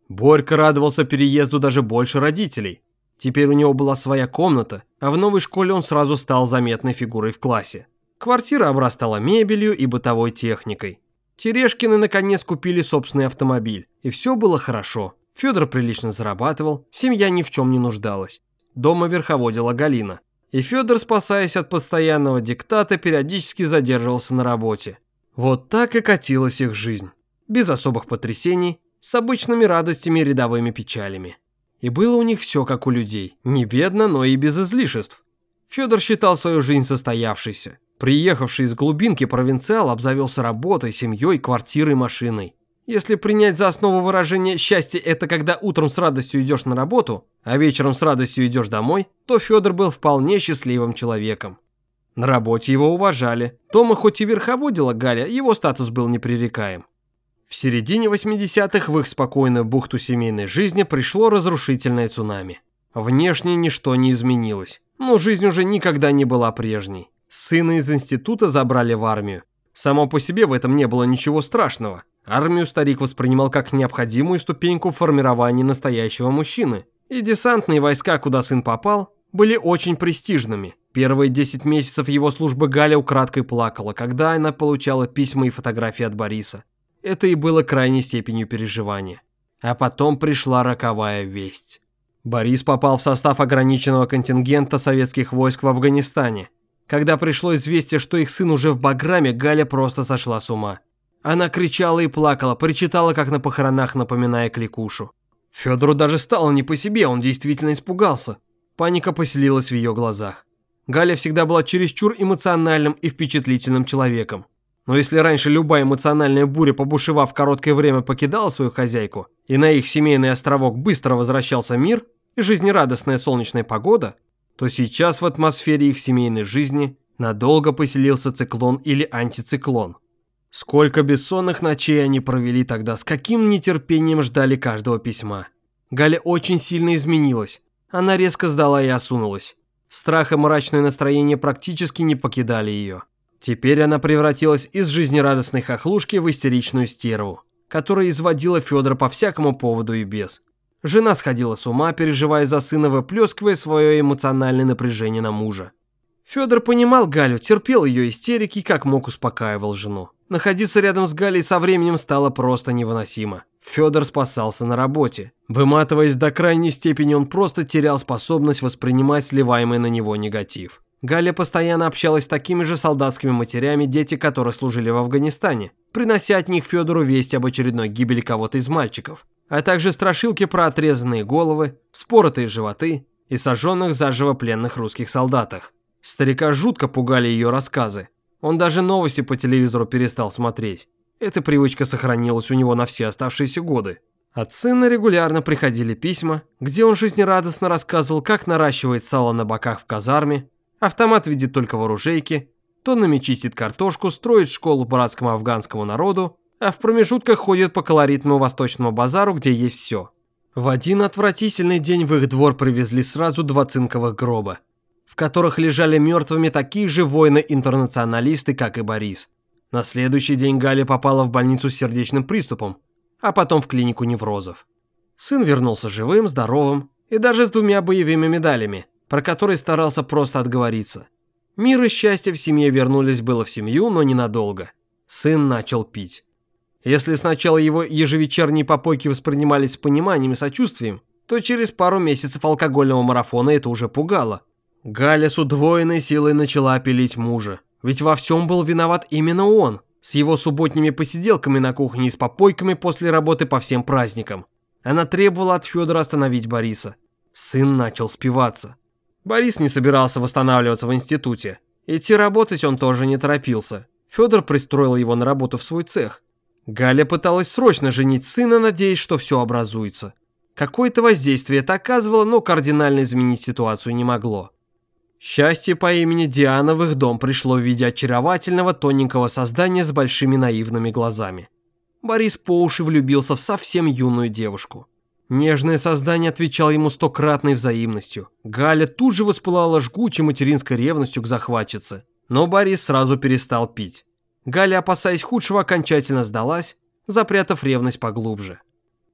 Борька радовался переезду даже больше родителей. Теперь у него была своя комната, а в новой школе он сразу стал заметной фигурой в классе. Квартира обрастала мебелью и бытовой техникой. Терешкины наконец купили собственный автомобиль, и все было хорошо. Федор прилично зарабатывал, семья ни в чем не нуждалась. Дома верховодила Галина. И Федор, спасаясь от постоянного диктата, периодически задерживался на работе. Вот так и катилась их жизнь. Без особых потрясений, с обычными радостями и рядовыми печалями. И было у них все как у людей. Не бедно, но и без излишеств. Федор считал свою жизнь состоявшейся. Приехавший из глубинки провинциал обзавелся работой, семьей, квартирой, машиной. Если принять за основу выражение «счастье – это когда утром с радостью идешь на работу, а вечером с радостью идешь домой», то Федор был вполне счастливым человеком. На работе его уважали. Дома хоть и верховодила Галя, его статус был непререкаем. В середине восьмидесятых в их спокойную бухту семейной жизни пришло разрушительное цунами. Внешне ничто не изменилось, но жизнь уже никогда не была прежней. Сына из института забрали в армию. Само по себе в этом не было ничего страшного. Армию старик воспринимал как необходимую ступеньку в формировании настоящего мужчины. И десантные войска, куда сын попал, были очень престижными. Первые десять месяцев его службы Галя украдкой плакала, когда она получала письма и фотографии от Бориса. Это и было крайней степенью переживания. А потом пришла роковая весть. Борис попал в состав ограниченного контингента советских войск в Афганистане. Когда пришло известие, что их сын уже в Баграме, Галя просто сошла с ума. Она кричала и плакала, причитала, как на похоронах, напоминая кликушу. Федору даже стало не по себе, он действительно испугался. Паника поселилась в ее глазах. Галя всегда была чересчур эмоциональным и впечатлительным человеком. Но если раньше любая эмоциональная буря, побушевав в короткое время, покидала свою хозяйку, и на их семейный островок быстро возвращался мир и жизнерадостная солнечная погода, то сейчас в атмосфере их семейной жизни надолго поселился циклон или антициклон. Сколько бессонных ночей они провели тогда, с каким нетерпением ждали каждого письма. Галя очень сильно изменилась. Она резко сдала и осунулась. Страх и мрачное настроение практически не покидали ее. Теперь она превратилась из жизнерадостной хохлушки в истеричную стерву, которая изводила Федора по всякому поводу и без. Жена сходила с ума, переживая за сына, выплескивая свое эмоциональное напряжение на мужа. Федор понимал Галю, терпел ее истерики и как мог успокаивал жену. Находиться рядом с Галей со временем стало просто невыносимо. Федор спасался на работе. Выматываясь до крайней степени, он просто терял способность воспринимать сливаемый на него негатив. Галя постоянно общалась с такими же солдатскими матерями, дети которых служили в Афганистане, принося от них Федору весть об очередной гибели кого-то из мальчиков, а также страшилки про отрезанные головы, вспоротые животы и сожженных заживо пленных русских солдатах. Старика жутко пугали ее рассказы. Он даже новости по телевизору перестал смотреть. Эта привычка сохранилась у него на все оставшиеся годы. От сына регулярно приходили письма, где он жизнерадостно рассказывал, как наращивает сало на боках в казарме, автомат видит только в оружейке, тоннами чистит картошку, строит школу братскому афганскому народу, а в промежутках ходит по колоритному восточному базару, где есть все. В один отвратительный день в их двор привезли сразу два цинковых гроба, в которых лежали мертвыми такие же воины-интернационалисты, как и Борис. На следующий день Галя попала в больницу с сердечным приступом, а потом в клинику неврозов. Сын вернулся живым, здоровым и даже с двумя боевыми медалями, про которые старался просто отговориться. Мир и счастье в семье вернулись было в семью, но ненадолго. Сын начал пить. Если сначала его ежевечерние попойки воспринимались с пониманием и сочувствием, то через пару месяцев алкогольного марафона это уже пугало. Галя с удвоенной силой начала пилить мужа. Ведь во всем был виноват именно он, с его субботними посиделками на кухне и с попойками после работы по всем праздникам. Она требовала от Федора остановить Бориса. Сын начал спиваться. Борис не собирался восстанавливаться в институте. Идти работать он тоже не торопился. Федор пристроил его на работу в свой цех. Галя пыталась срочно женить сына, надеясь, что все образуется. Какое-то воздействие это оказывало, но кардинально изменить ситуацию не могло. Счастье по имени Диана в их дом пришло в виде очаровательного тоненького создания с большими наивными глазами. Борис по уши влюбился в совсем юную девушку. Нежное создание отвечало ему стократной взаимностью. Галя тут же воспылала жгучей материнской ревностью к захватчице. Но Борис сразу перестал пить. Галя, опасаясь худшего, окончательно сдалась, запрятав ревность поглубже.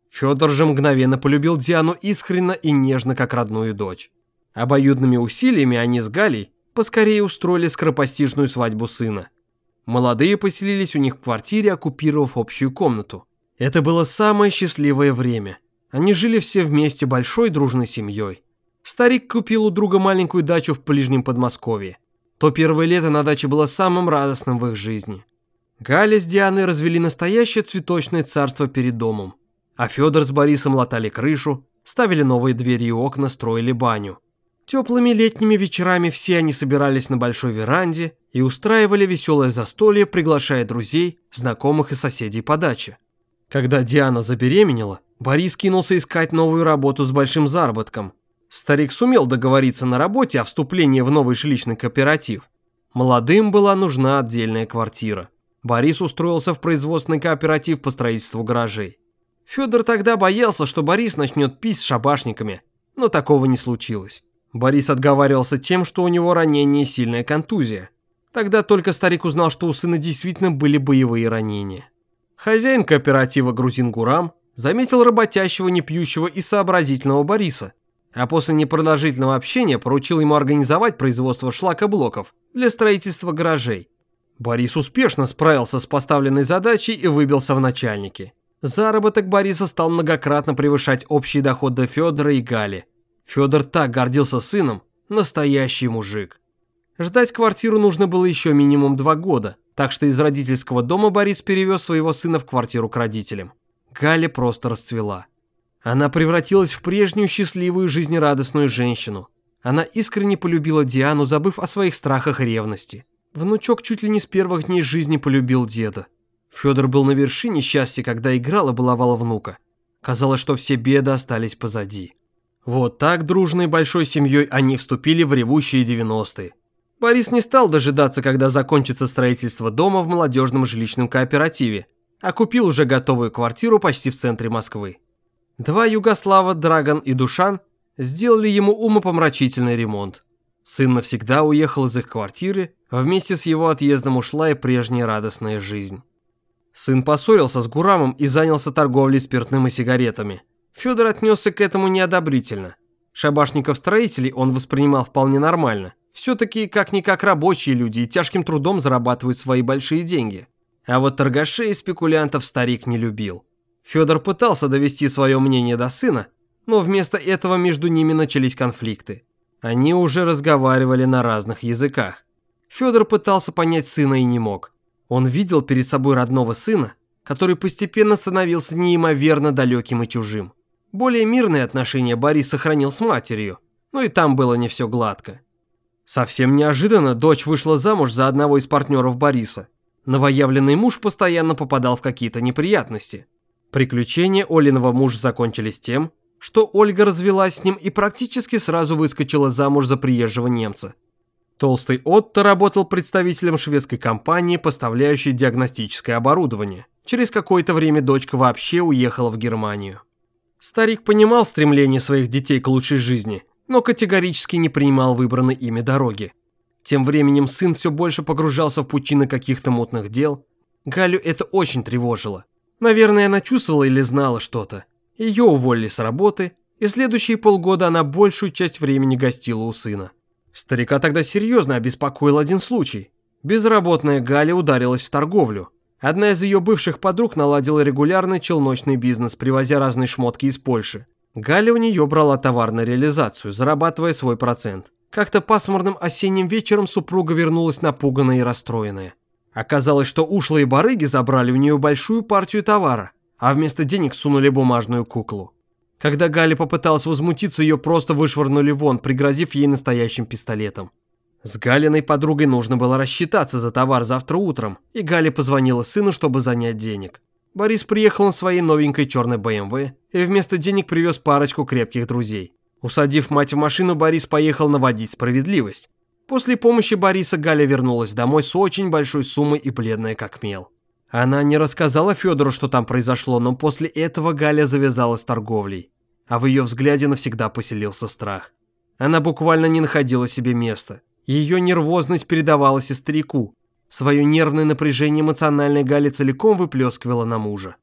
Федор же мгновенно полюбил Диану искренне и нежно, как родную дочь. Обоюдными усилиями они с Галей поскорее устроили скоропостижную свадьбу сына. Молодые поселились у них в квартире, оккупировав общую комнату. Это было самое счастливое время. Они жили все вместе большой дружной семьей. Старик купил у друга маленькую дачу в ближнем Подмосковье. То первое лето на даче было самым радостным в их жизни. Галя с Дианой развели настоящее цветочное царство перед домом. А Федор с Борисом латали крышу, ставили новые двери и окна, строили баню. Теплыми летними вечерами все они собирались на большой веранде и устраивали веселое застолье, приглашая друзей, знакомых и соседей по даче. Когда Диана забеременела, Борис кинулся искать новую работу с большим заработком. Старик сумел договориться на работе о вступлении в новый жилищный кооператив. Молодым была нужна отдельная квартира. Борис устроился в производственный кооператив по строительству гаражей. Федор тогда боялся, что Борис начнет пить с шабашниками, но такого не случилось. Борис отговаривался тем, что у него ранение и сильная контузия. Тогда только старик узнал, что у сына действительно были боевые ранения. Хозяин кооператива грузин Гурам заметил работящего, непьющего и сообразительного Бориса, а после непродолжительного общения поручил ему организовать производство шлакоблоков для строительства гаражей. Борис успешно справился с поставленной задачей и выбился в начальники. Заработок Бориса стал многократно превышать общие доходы Федора и Гали. Федор так гордился сыном, настоящий мужик. Ждать квартиру нужно было еще минимум два года, так что из родительского дома Борис перевез своего сына в квартиру к родителям. Галя просто расцвела. Она превратилась в прежнюю счастливую жизнерадостную женщину. Она искренне полюбила Диану, забыв о своих страхах и ревности. Внучок чуть ли не с первых дней жизни полюбил деда. Федор был на вершине счастья, когда играл и баловал внука. Казалось, что все беды остались позади. Вот так дружной большой семьей они вступили в ревущие девяностые. Борис не стал дожидаться, когда закончится строительство дома в молодежном жилищном кооперативе, а купил уже готовую квартиру почти в центре Москвы. Два Югослава, Драган и Душан, сделали ему умопомрачительный ремонт. Сын навсегда уехал из их квартиры, а вместе с его отъездом ушла и прежняя радостная жизнь. Сын поссорился с Гурамом и занялся торговлей спиртным и сигаретами. Федор отнесся к этому неодобрительно. Шабашников-строителей он воспринимал вполне нормально. Все-таки как-никак рабочие люди и тяжким трудом зарабатывают свои большие деньги. А вот торгашей и спекулянтов старик не любил. Федор пытался довести свое мнение до сына, но вместо этого между ними начались конфликты. Они уже разговаривали на разных языках. Федор пытался понять сына и не мог. Он видел перед собой родного сына, который постепенно становился неимоверно далеким и чужим. Более мирные отношения Борис сохранил с матерью, но и там было не все гладко. Совсем неожиданно дочь вышла замуж за одного из партнеров Бориса. Новоявленный муж постоянно попадал в какие-то неприятности. Приключения Олиного мужа закончились тем, что Ольга развелась с ним и практически сразу выскочила замуж за приезжего немца. Толстый Отто работал представителем шведской компании, поставляющей диагностическое оборудование. Через какое-то время дочка вообще уехала в Германию. Старик понимал стремление своих детей к лучшей жизни, но категорически не принимал выбранной ими дороги. Тем временем сын все больше погружался в пучины каких-то мутных дел. Галю это очень тревожило. Наверное, она чувствовала или знала что-то. Ее уволили с работы, и следующие полгода она большую часть времени гостила у сына. Старика тогда серьезно обеспокоил один случай. Безработная Галя ударилась в торговлю. Одна из ее бывших подруг наладила регулярный челночный бизнес, привозя разные шмотки из Польши. Галя у нее брала товар на реализацию, зарабатывая свой процент. Как-то пасмурным осенним вечером супруга вернулась напуганная и расстроенная. Оказалось, что ушлые барыги забрали у нее большую партию товара, а вместо денег сунули бумажную куклу. Когда Галя попыталась возмутиться, ее просто вышвырнули вон, пригрозив ей настоящим пистолетом. С Галиной подругой нужно было рассчитаться за товар завтра утром, и Галя позвонила сыну, чтобы занять денег. Борис приехал на своей новенькой черной бэ эм вэ и вместо денег привез парочку крепких друзей. Усадив мать в машину, Борис поехал наводить справедливость. После помощи Бориса Галя вернулась домой с очень большой суммой и бледная как мел. Она не рассказала Федору, что там произошло, но после этого Галя завязалась торговлей, а в ее взгляде навсегда поселился страх. Она буквально не находила себе места. Ее нервозность передавалась и старику. Свое нервное напряжение эмоциональная Галя целиком выплескивала на мужа.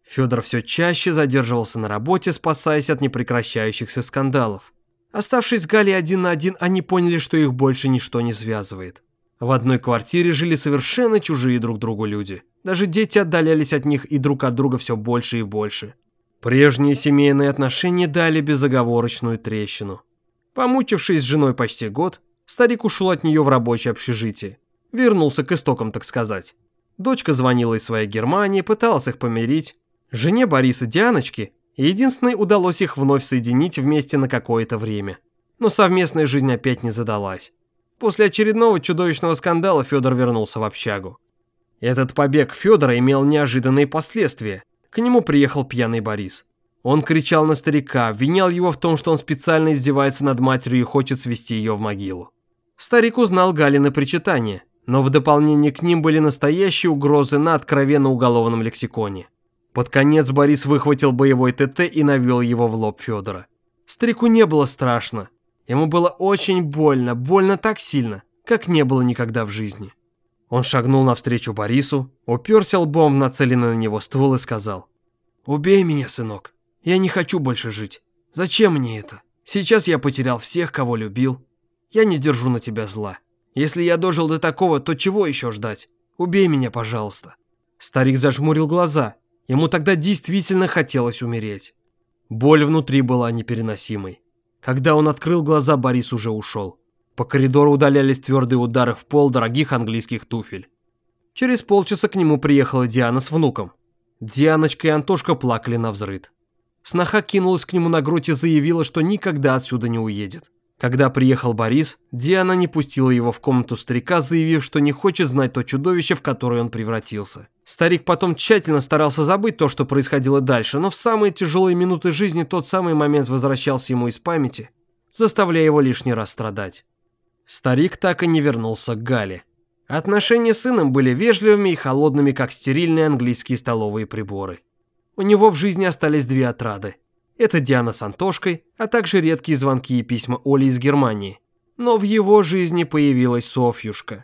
Федор все чаще задерживался на работе, спасаясь от непрекращающихся скандалов. Оставшись с Галей один на один, они поняли, что их больше ничто не связывает. В одной квартире жили совершенно чужие друг другу люди. Даже дети отдалялись от них и друг от друга все больше и больше. Прежние семейные отношения дали безоговорочную трещину. Помучившись с женой почти год, старик ушел от нее в рабочее общежитие. Вернулся к истокам, так сказать. Дочка звонила из своей Германии, пыталась их помирить. Жене Бориса Дианочке единственной удалось их вновь соединить вместе на какое-то время. Но совместная жизнь опять не задалась. После очередного чудовищного скандала Федор вернулся в общагу. Этот побег Федора имел неожиданные последствия. К нему приехал пьяный Борис. Он кричал на старика, обвинял его в том, что он специально издевается над матерью и хочет свести ее в могилу. Старик узнал Галины причитания, но в дополнение к ним были настоящие угрозы на откровенно уголовном лексиконе. Под конец Борис выхватил боевой ТТ и навел его в лоб Федора. Старику не было страшно. Ему было очень больно, больно так сильно, как не было никогда в жизни. Он шагнул навстречу Борису, уперся лбом в нацеленный на него ствол и сказал: «Убей меня, сынок. Я не хочу больше жить. Зачем мне это? Сейчас я потерял всех, кого любил. Я не держу на тебя зла. Если я дожил до такого, то чего еще ждать? Убей меня, пожалуйста». Старик зажмурил глаза. Ему тогда действительно хотелось умереть. Боль внутри была непереносимой. Когда он открыл глаза, Борис уже ушел. По коридору удалялись твердые удары в пол дорогих английских туфель. Через полчаса к нему приехала Диана с внуком. Дианочка и Антошка плакали навзрыд. Сноха кинулась к нему на грудь и заявила, что никогда отсюда не уедет. Когда приехал Борис, Диана не пустила его в комнату старика, заявив, что не хочет знать то чудовище, в которое он превратился. Старик потом тщательно старался забыть то, что происходило дальше, но в самые тяжелые минуты жизни тот самый момент возвращался ему из памяти, заставляя его лишний раз страдать. Старик так и не вернулся к Гале. Отношения с сыном были вежливыми и холодными, как стерильные английские столовые приборы. У него в жизни остались две отрады. Это Диана с Антошкой, а также редкие звонки и письма Оли из Германии. Но в его жизни появилась Софьюшка.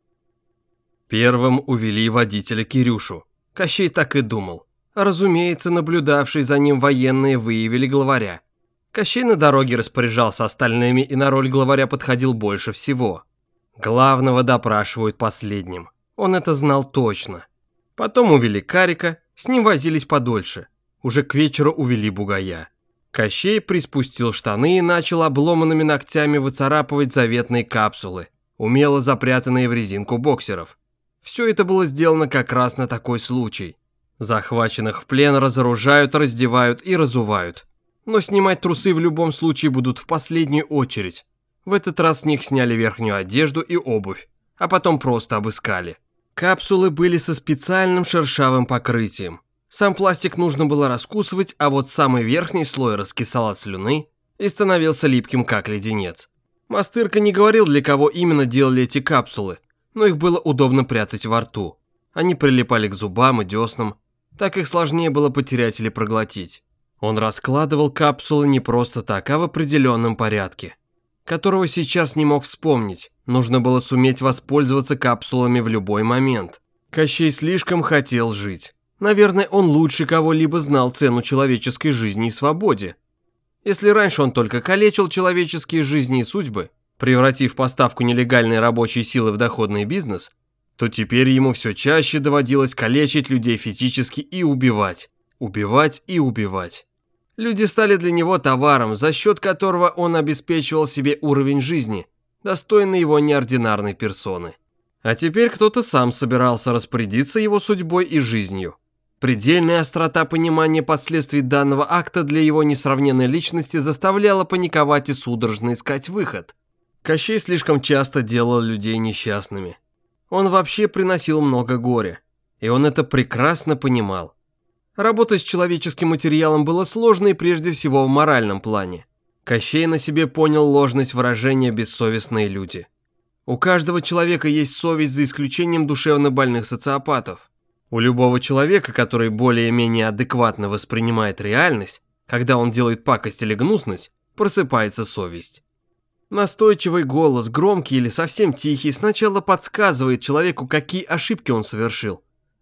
Первым увели водителя Кирюшу. Кощей так и думал. Разумеется, наблюдавшие за ним военные выявили главаря. Кощей на дороге распоряжался остальными и на роль главаря подходил больше всего. Главного допрашивают последним. Он это знал точно. Потом увели Карика, с ним возились подольше. Уже к вечеру увели Бугая. Кощей приспустил штаны и начал обломанными ногтями выцарапывать заветные капсулы, умело запрятанные в резинку боксеров. Все это было сделано как раз на такой случай. Захваченных в плен разоружают, раздевают и разувают. Но снимать трусы в любом случае будут в последнюю очередь. В этот раз с них сняли верхнюю одежду и обувь, а потом просто обыскали. Капсулы были со специальным шершавым покрытием. Сам пластик нужно было раскусывать, а вот самый верхний слой раскисал от слюны и становился липким, как леденец. Мастырка не говорил, для кого именно делали эти капсулы, но их было удобно прятать во рту. Они прилипали к зубам и деснам, так их сложнее было потерять или проглотить. Он раскладывал капсулы не просто так, а в определенном порядке, которого сейчас не мог вспомнить. Нужно было суметь воспользоваться капсулами в любой момент. Кощей слишком хотел жить. Наверное, он лучше кого-либо знал цену человеческой жизни и свободе. Если раньше он только калечил человеческие жизни и судьбы, превратив поставку нелегальной рабочей силы в доходный бизнес, то теперь ему все чаще доводилось калечить людей физически и убивать. Убивать и убивать. Люди стали для него товаром, за счет которого он обеспечивал себе уровень жизни, достойный его неординарной персоны. А теперь кто-то сам собирался распорядиться его судьбой и жизнью. Предельная острота понимания последствий данного акта для его несравненной личности заставляла паниковать и судорожно искать выход. Кощей слишком часто делал людей несчастными. Он вообще приносил много горя, и он это прекрасно понимал. Работать с человеческим материалом было сложно и прежде всего в моральном плане. Кощей на себе понял ложность выражения «бессовестные люди». У каждого человека есть совесть за исключением душевно больных социопатов. У любого человека, который более-менее адекватно воспринимает реальность, когда он делает пакость или гнусность, просыпается совесть. Настойчивый голос, громкий или совсем тихий, сначала подсказывает человеку, какие ошибки он совершил,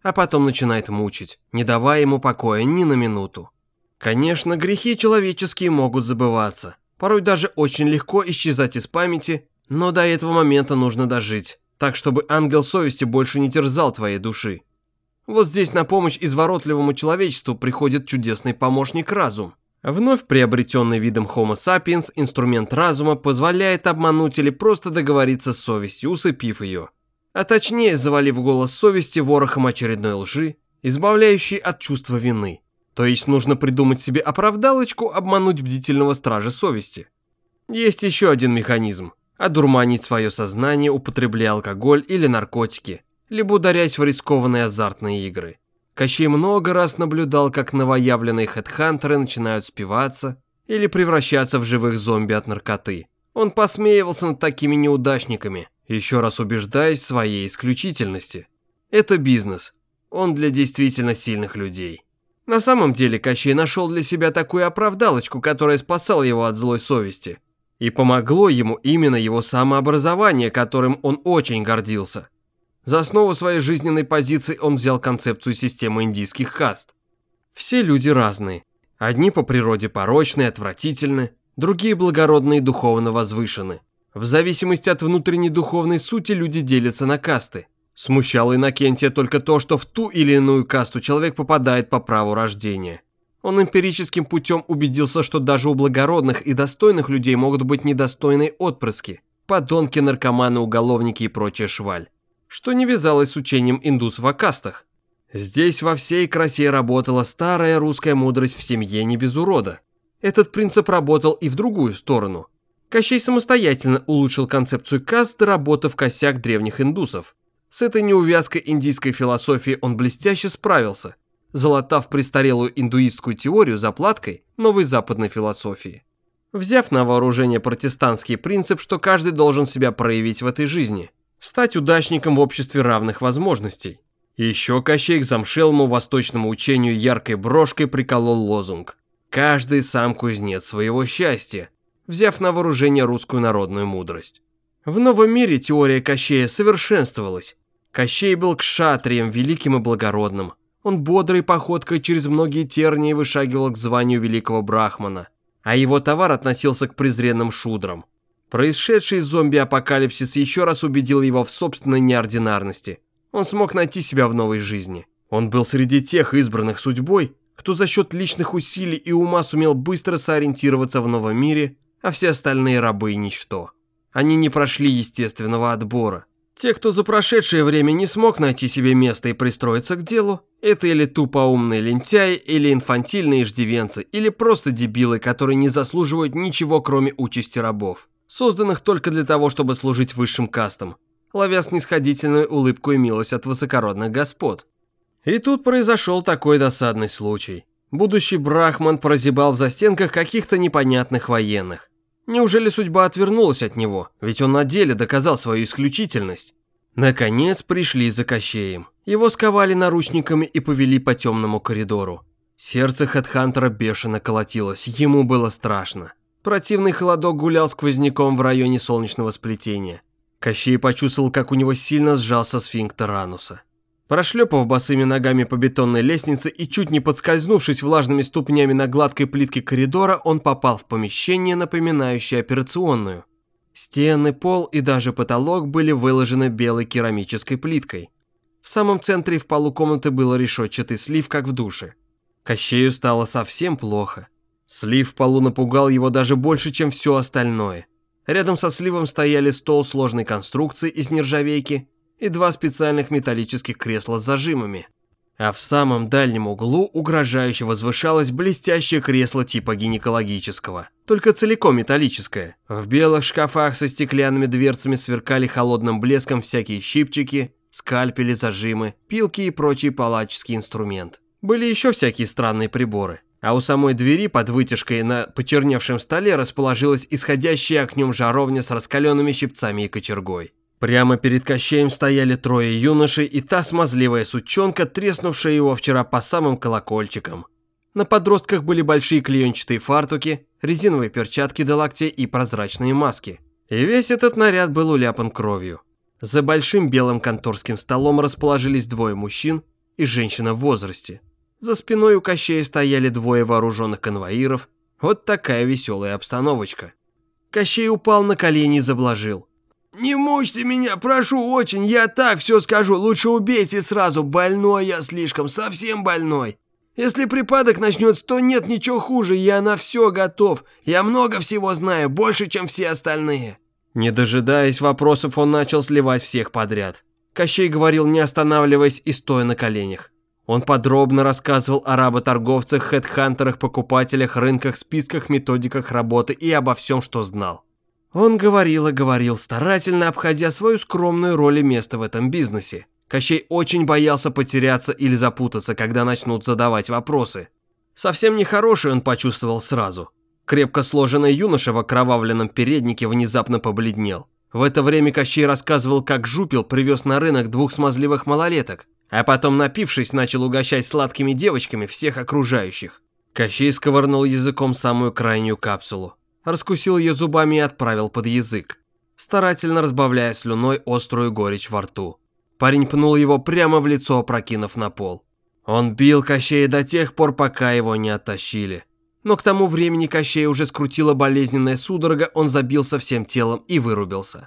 а потом начинает мучить, не давая ему покоя ни на минуту. Конечно, грехи человеческие могут забываться, порой даже очень легко исчезать из памяти, но до этого момента нужно дожить, так чтобы ангел совести больше не терзал твоей души. Вот здесь на помощь изворотливому человечеству приходит чудесный помощник разум. Вновь приобретенный видом Homo sapiens инструмент разума позволяет обмануть или просто договориться с совестью, усыпив ее. А точнее, завалив голос совести ворохом очередной лжи, избавляющей от чувства вины. То есть нужно придумать себе оправдалочку, обмануть бдительного стража совести. Есть еще один механизм – одурманить свое сознание, употребляя алкоголь или наркотики, либо ударяясь в рискованные азартные игры. Кощей много раз наблюдал, как новоявленные хедхантеры начинают спиваться или превращаться в живых зомби от наркоты. Он посмеивался над такими неудачниками, еще раз убеждаясь в своей исключительности. Это бизнес. Он для действительно сильных людей. На самом деле Кощей нашел для себя такую оправдалочку, которая спасала его от злой совести. И помогло ему именно его самообразование, которым он очень гордился. За основу своей жизненной позиции он взял концепцию системы индийских каст. Все люди разные. Одни по природе порочны и отвратительны, другие благородны и духовно возвышены. В зависимости от внутренней духовной сути люди делятся на касты. Смущало Иннокентия только то, что в ту или иную касту человек попадает по праву рождения. Он эмпирическим путем убедился, что даже у благородных и достойных людей могут быть недостойные отпрыски, подонки, наркоманы, уголовники и прочая шваль, что не вязалось с учением индусов о кастах. Здесь во всей красе работала старая русская мудрость «в семье не без урода». Этот принцип работал и в другую сторону. Кощей самостоятельно улучшил концепцию каст, доработав косяк древних индусов. С этой неувязкой индийской философии он блестяще справился, залатав престарелую индуистскую теорию заплаткой новой западной философии. Взяв на вооружение протестантский принцип, что каждый должен себя проявить в этой жизни, стать удачником в обществе равных возможностей. Еще Кощей к замшелому восточному учению яркой брошкой приколол лозунг «Каждый сам кузнец своего счастья», взяв на вооружение русскую народную мудрость. В новом мире теория Кощея совершенствовалась. Кощей был кшатрием, великим и благородным. Он бодрой походкой через многие тернии вышагивал к званию великого брахмана, а его товар относился к презренным шудрам. Происшедший зомби-апокалипсис еще раз убедил его в собственной неординарности. Он смог найти себя в новой жизни. Он был среди тех избранных судьбой, кто за счет личных усилий и ума сумел быстро сориентироваться в новом мире, а все остальные рабы – ничто. Они не прошли естественного отбора. Те, кто за прошедшее время не смог найти себе место и пристроиться к делу, это или тупоумные лентяи, или инфантильные иждивенцы, или просто дебилы, которые не заслуживают ничего, кроме участи рабов, созданных только для того, чтобы служить высшим кастам, ловя снисходительную улыбку и милость от высокородных господ. И тут произошел такой досадный случай. Будущий брахман прозябал в застенках каких-то непонятных военных. Неужели судьба отвернулась от него, ведь он на деле доказал свою исключительность? Наконец пришли за Кощеем. Его сковали наручниками и повели по темному коридору. Сердце хедхантера бешено колотилось, ему было страшно. Противный холодок гулял сквозняком в районе солнечного сплетения. Кощей почувствовал, как у него сильно сжался сфинктер ануса. Прошлепав босыми ногами по бетонной лестнице и чуть не подскользнувшись влажными ступнями на гладкой плитке коридора, он попал в помещение, напоминающее операционную. Стены, пол и даже потолок были выложены белой керамической плиткой. В самом центре в полу комнаты был решетчатый слив, как в душе. Кощею стало совсем плохо. Слив в полу напугал его даже больше, чем все остальное. Рядом со сливом стояли стол сложной конструкции из нержавейки и два специальных металлических кресла с зажимами. А в самом дальнем углу угрожающе возвышалось блестящее кресло типа гинекологического, только целиком металлическое. В белых шкафах со стеклянными дверцами сверкали холодным блеском всякие щипчики, скальпели, зажимы, пилки и прочий палаческий инструмент. Были еще всякие странные приборы. А у самой двери под вытяжкой на почерневшем столе расположилась исходящая огнем жаровня с раскаленными щипцами и кочергой. Прямо перед Кощеем стояли трое юношей и та смазливая сучонка, треснувшая его вчера по самым колокольчикам. На подростках были большие клеенчатые фартуки, резиновые перчатки до локтей и прозрачные маски. И весь этот наряд был уляпан кровью. За большим белым конторским столом расположились двое мужчин, и женщина в возрасте. За спиной у Кощея стояли двое вооруженных конвоиров. Вот такая веселая обстановочка. Кощей упал на колени и заблажил. «Не мучьте меня, прошу очень, я так все скажу, лучше убейте сразу, больной я слишком, совсем больной. Если припадок начнется, то нет ничего хуже, я на все готов, я много всего знаю, больше, чем все остальные». Не дожидаясь вопросов, он начал сливать всех подряд. Кощей говорил, не останавливаясь и стоя на коленях. Он подробно рассказывал о работорговцах, хедхантерах, покупателях, рынках, списках, методиках работы и обо всем, что знал. Он говорил и говорил, старательно обходя свою скромную роль и место в этом бизнесе. Кощей очень боялся потеряться или запутаться, когда начнут задавать вопросы. Совсем нехороший он почувствовал сразу. Крепко сложенный юноша в окровавленном переднике внезапно побледнел. В это время Кощей рассказывал, как Жупил привез на рынок двух смазливых малолеток, а потом, напившись, начал угощать сладкими девочками всех окружающих. Кощей сковырнул языком самую крайнюю капсулу, раскусил ее зубами и отправил под язык, старательно разбавляя слюной острую горечь во рту. Парень пнул его прямо в лицо, опрокинув на пол. Он бил Кощея до тех пор, пока его не оттащили. Но к тому времени Кощея уже скрутила болезненная судорога, он забился всем телом и вырубился.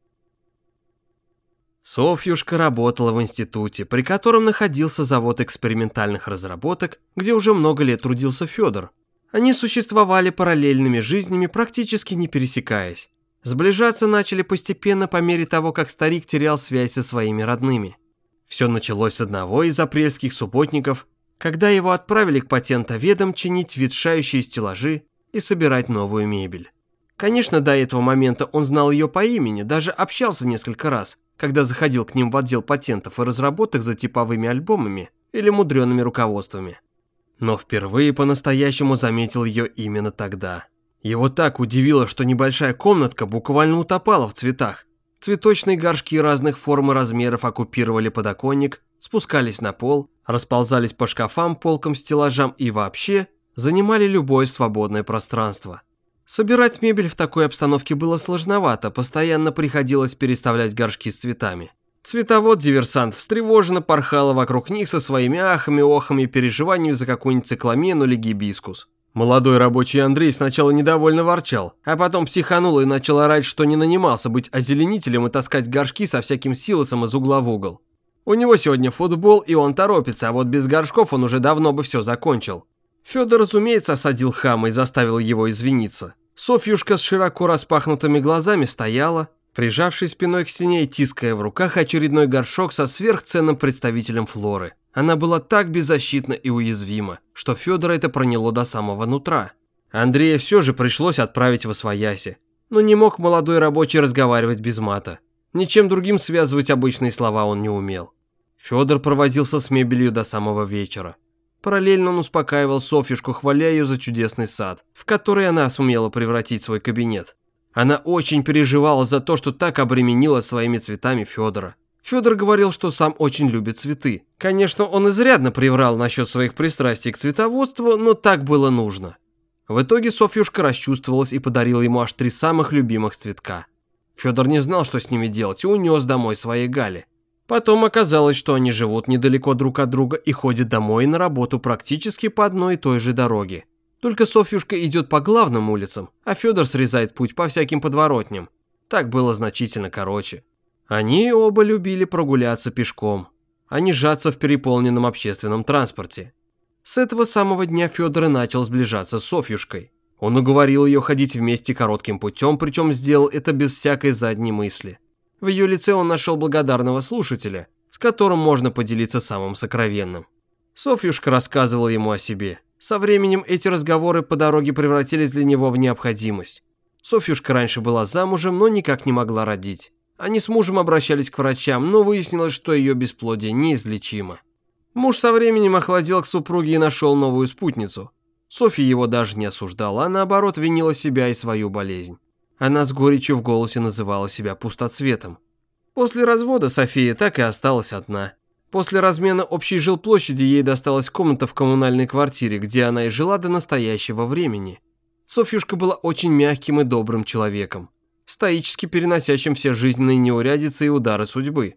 Софьюшка работала в институте, при котором находился завод экспериментальных разработок, где уже много лет трудился Федор. Они существовали параллельными жизнями, практически не пересекаясь. Сближаться начали постепенно по мере того, как старик терял связь со своими родными. Все началось с одного из апрельских субботников, когда его отправили к патентоведам чинить ветшающие стеллажи и собирать новую мебель. Конечно, до этого момента он знал ее по имени, даже общался несколько раз, когда заходил к ним в отдел патентов и разработок за типовыми альбомами или мудреными руководствами. Но впервые по-настоящему заметил ее именно тогда. Его так удивило, что небольшая комнатка буквально утопала в цветах. Цветочные горшки разных форм и размеров оккупировали подоконник, спускались на пол, расползались по шкафам, полкам, стеллажам и вообще занимали любое свободное пространство. Собирать мебель в такой обстановке было сложновато, постоянно приходилось переставлять горшки с цветами. Цветовод-диверсант встревоженно порхала вокруг них со своими ахами, охами и переживаниями за какую-нибудь цикламену или гибискус. Молодой рабочий Андрей сначала недовольно ворчал, а потом психанул и начал орать, что не нанимался быть озеленителем и таскать горшки со всяким силосом из угла в угол. У него сегодня футбол, и он торопится, а вот без горшков он уже давно бы все закончил. Федор, разумеется, осадил хама и заставил его извиниться. Софьюшка с широко распахнутыми глазами стояла, прижавшись спиной к стене и тиская в руках очередной горшок со сверхценным представителем флоры. Она была так беззащитна и уязвима, что Федора это проняло до самого нутра. Андрея все же пришлось отправить восвояси, но не мог молодой рабочий разговаривать без мата. Ничем другим связывать обычные слова он не умел. Федор провозился с мебелью до самого вечера. Параллельно он успокаивал Софьюшку, хваля ее за чудесный сад, в который она сумела превратить свой кабинет. Она очень переживала за то, что так обременила своими цветами Федора. Федор говорил, что сам очень любит цветы. Конечно, он изрядно приврал насчет своих пристрастий к цветоводству, но так было нужно. В итоге Софьюшка расчувствовалась и подарила ему аж три самых любимых цветка. Федор не знал, что с ними делать, и унес домой своей Гале. Потом оказалось, что они живут недалеко друг от друга и ходят домой и на работу практически по одной и той же дороге. Только Софьюшка идет по главным улицам, а Федор срезает путь по всяким подворотням. Так было значительно короче. Они оба любили прогуляться пешком, а не жаться в переполненном общественном транспорте. С этого самого дня Федор и начал сближаться с Софьюшкой. Он уговорил ее ходить вместе коротким путем, причем сделал это без всякой задней мысли. В ее лице он нашел благодарного слушателя, с которым можно поделиться самым сокровенным. Софьюшка рассказывала ему о себе. Со временем эти разговоры по дороге превратились для него в необходимость. Софьюшка раньше была замужем, но никак не могла родить. Они с мужем обращались к врачам, но выяснилось, что ее бесплодие неизлечимо. Муж со временем охладел к супруге и нашел новую спутницу. Софья его даже не осуждала, а наоборот винила себя и свою болезнь. Она с горечью в голосе называла себя пустоцветом. После развода София так и осталась одна. После размена общей жилплощади ей досталась комната в коммунальной квартире, где она и жила до настоящего времени. Софьюшка была очень мягким и добрым человеком, стоически переносящим все жизненные неурядицы и удары судьбы.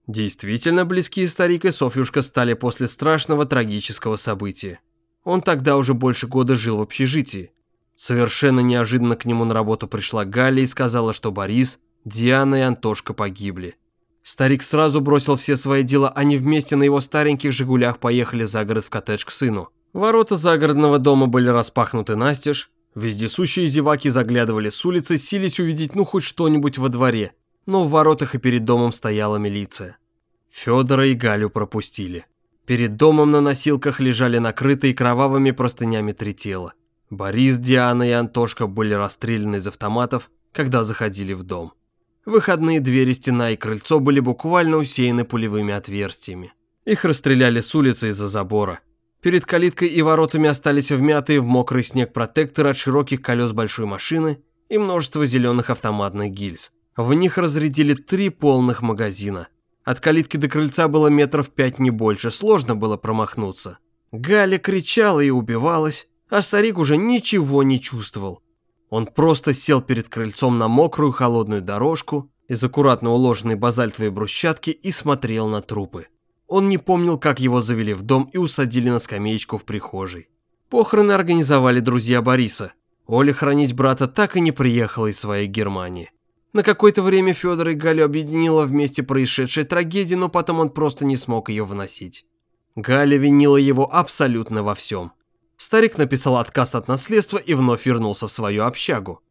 Действительно близкие старик и Софьюшка стали после страшного трагического события. Он тогда уже больше года жил в общежитии. Совершенно неожиданно к нему на работу пришла Галя и сказала, что Борис, Диана и Антошка погибли. Старик сразу бросил все свои дела, они вместе на его стареньких «Жигулях» поехали за город в коттедж к сыну. Ворота загородного дома были распахнуты настежь, вездесущие зеваки заглядывали с улицы, сились увидеть ну хоть что-нибудь во дворе, но в воротах и перед домом стояла милиция. Федора и Галю пропустили. Перед домом на носилках лежали накрытые кровавыми простынями три тела. Борис, Диана и Антошка были расстреляны из автоматов, когда заходили в дом. Выходные двери, стена и крыльцо были буквально усеяны пулевыми отверстиями. Их расстреляли с улицы из-за забора. Перед калиткой и воротами остались вмятые в мокрый снег протекторы от широких колес большой машины и множество зеленых автоматных гильз. В них разрядили три полных магазина. От калитки до крыльца было метров пять, не больше, сложно было промахнуться. Галя кричала и убивалась, а старик уже ничего не чувствовал. Он просто сел перед крыльцом на мокрую холодную дорожку из аккуратно уложенной базальтовой брусчатки и смотрел на трупы. Он не помнил, как его завели в дом и усадили на скамеечку в прихожей. Похороны организовали друзья Бориса. Оля хранить брата так и не приехала из своей Германии. На какое-то время Федора и Галю объединила вместе происшедшая трагедия, но потом он просто не смог ее выносить. Галя винила его абсолютно во всем. Старик написал отказ от наследства и вновь вернулся в свою общагу.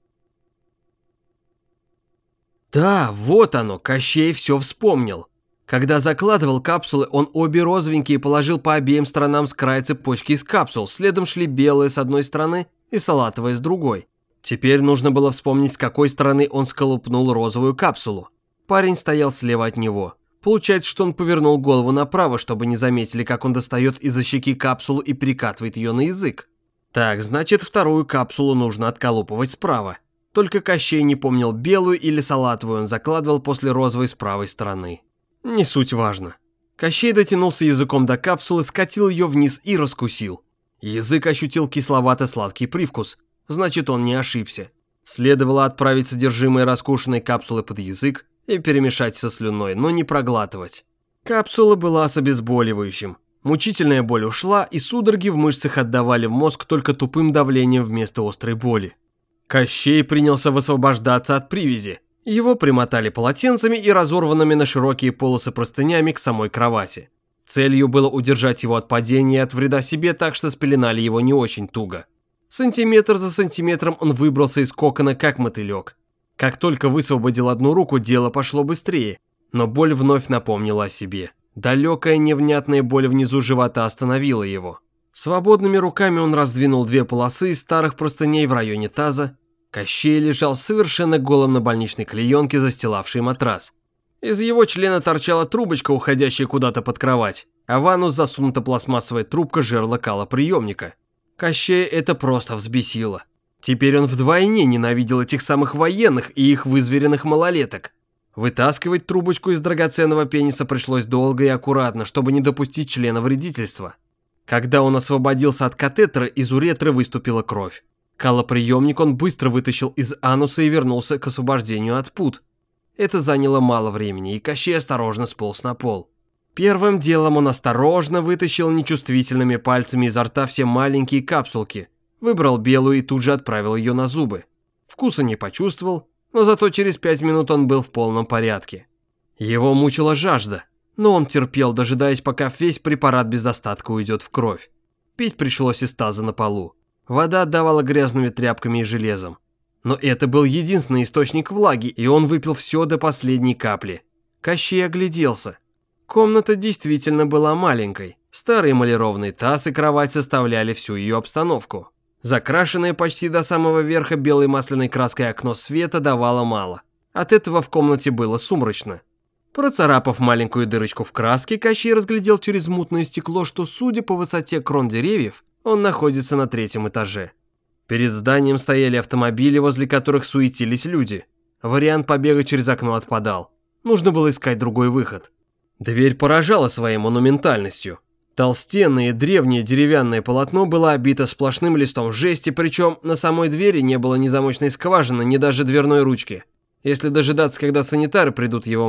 Да, вот оно, Кощей все вспомнил. Когда закладывал капсулы, он обе розовенькие положил по обеим сторонам с края цепочки из капсул, следом шли белые с одной стороны и салатовые с другой. Теперь нужно было вспомнить, с какой стороны он сколупнул розовую капсулу. Парень стоял слева от него. Получается, что он повернул голову направо, чтобы не заметили, как он достает из-за щеки капсулу и перекатывает ее на язык. Так, значит, вторую капсулу нужно отколупывать справа. Только Кощей не помнил, белую или салатовую он закладывал после розовой с правой стороны. Не суть важно. Кощей дотянулся языком до капсулы, скатил ее вниз и раскусил. Язык ощутил кисловато-сладкий привкус. Значит, он не ошибся. Следовало отправить содержимое раскушенной капсулы под язык и перемешать со слюной, но не проглатывать. Капсула была с обезболивающим. Мучительная боль ушла, и судороги в мышцах отдавали в мозг только тупым давлением вместо острой боли. Кощей принялся высвобождаться от привязи. Его примотали полотенцами и разорванными на широкие полосы простынями к самой кровати. Целью было удержать его от падения и от вреда себе, так что спеленали его не очень туго. Сантиметр за сантиметром он выбрался из кокона, как мотылек. Как только высвободил одну руку, дело пошло быстрее, но боль вновь напомнила о себе. Далекая невнятная боль внизу живота остановила его. Свободными руками он раздвинул две полосы из старых простыней в районе таза. Кощей лежал совершенно голым на больничной клеенке, застилавшей матрас. Из его члена торчала трубочка, уходящая куда-то под кровать, а в анус засунута пластмассовая трубка жерла калоприемника. Кощея это просто взбесило. Теперь он вдвойне ненавидел этих самых военных и их вызверенных малолеток. Вытаскивать трубочку из драгоценного пениса пришлось долго и аккуратно, чтобы не допустить члена вредительства. Когда он освободился от катетера, из уретры выступила кровь. Калоприемник он быстро вытащил из ануса и вернулся к освобождению от пут. Это заняло мало времени, и Кощей осторожно сполз на пол. Первым делом он осторожно вытащил нечувствительными пальцами изо рта все маленькие капсулки, выбрал белую и тут же отправил ее на зубы. Вкуса не почувствовал, но зато через пять минут он был в полном порядке. Его мучила жажда, но он терпел, дожидаясь, пока весь препарат без остатка уйдет в кровь. Пить пришлось из таза на полу. Вода отдавала грязными тряпками и железом. Но это был единственный источник влаги, и он выпил все до последней капли. Кощей огляделся. Комната действительно была маленькой. Старый эмалированный таз и кровать составляли всю ее обстановку. Закрашенное почти до самого верха белой масляной краской окно света давало мало. От этого в комнате было сумрачно. Процарапав маленькую дырочку в краске, Кощей разглядел через мутное стекло, что, судя по высоте крон деревьев, он находится на третьем этаже. Перед зданием стояли автомобили, возле которых суетились люди. Вариант побега через окно отпадал. Нужно было искать другой выход. Дверь поражала своей монументальностью. Толстенное древнее деревянное полотно было обито сплошным листом жести, причем на самой двери не было ни замочной скважины, ни даже дверной ручки. Если дожидаться, когда санитары придут его мыть,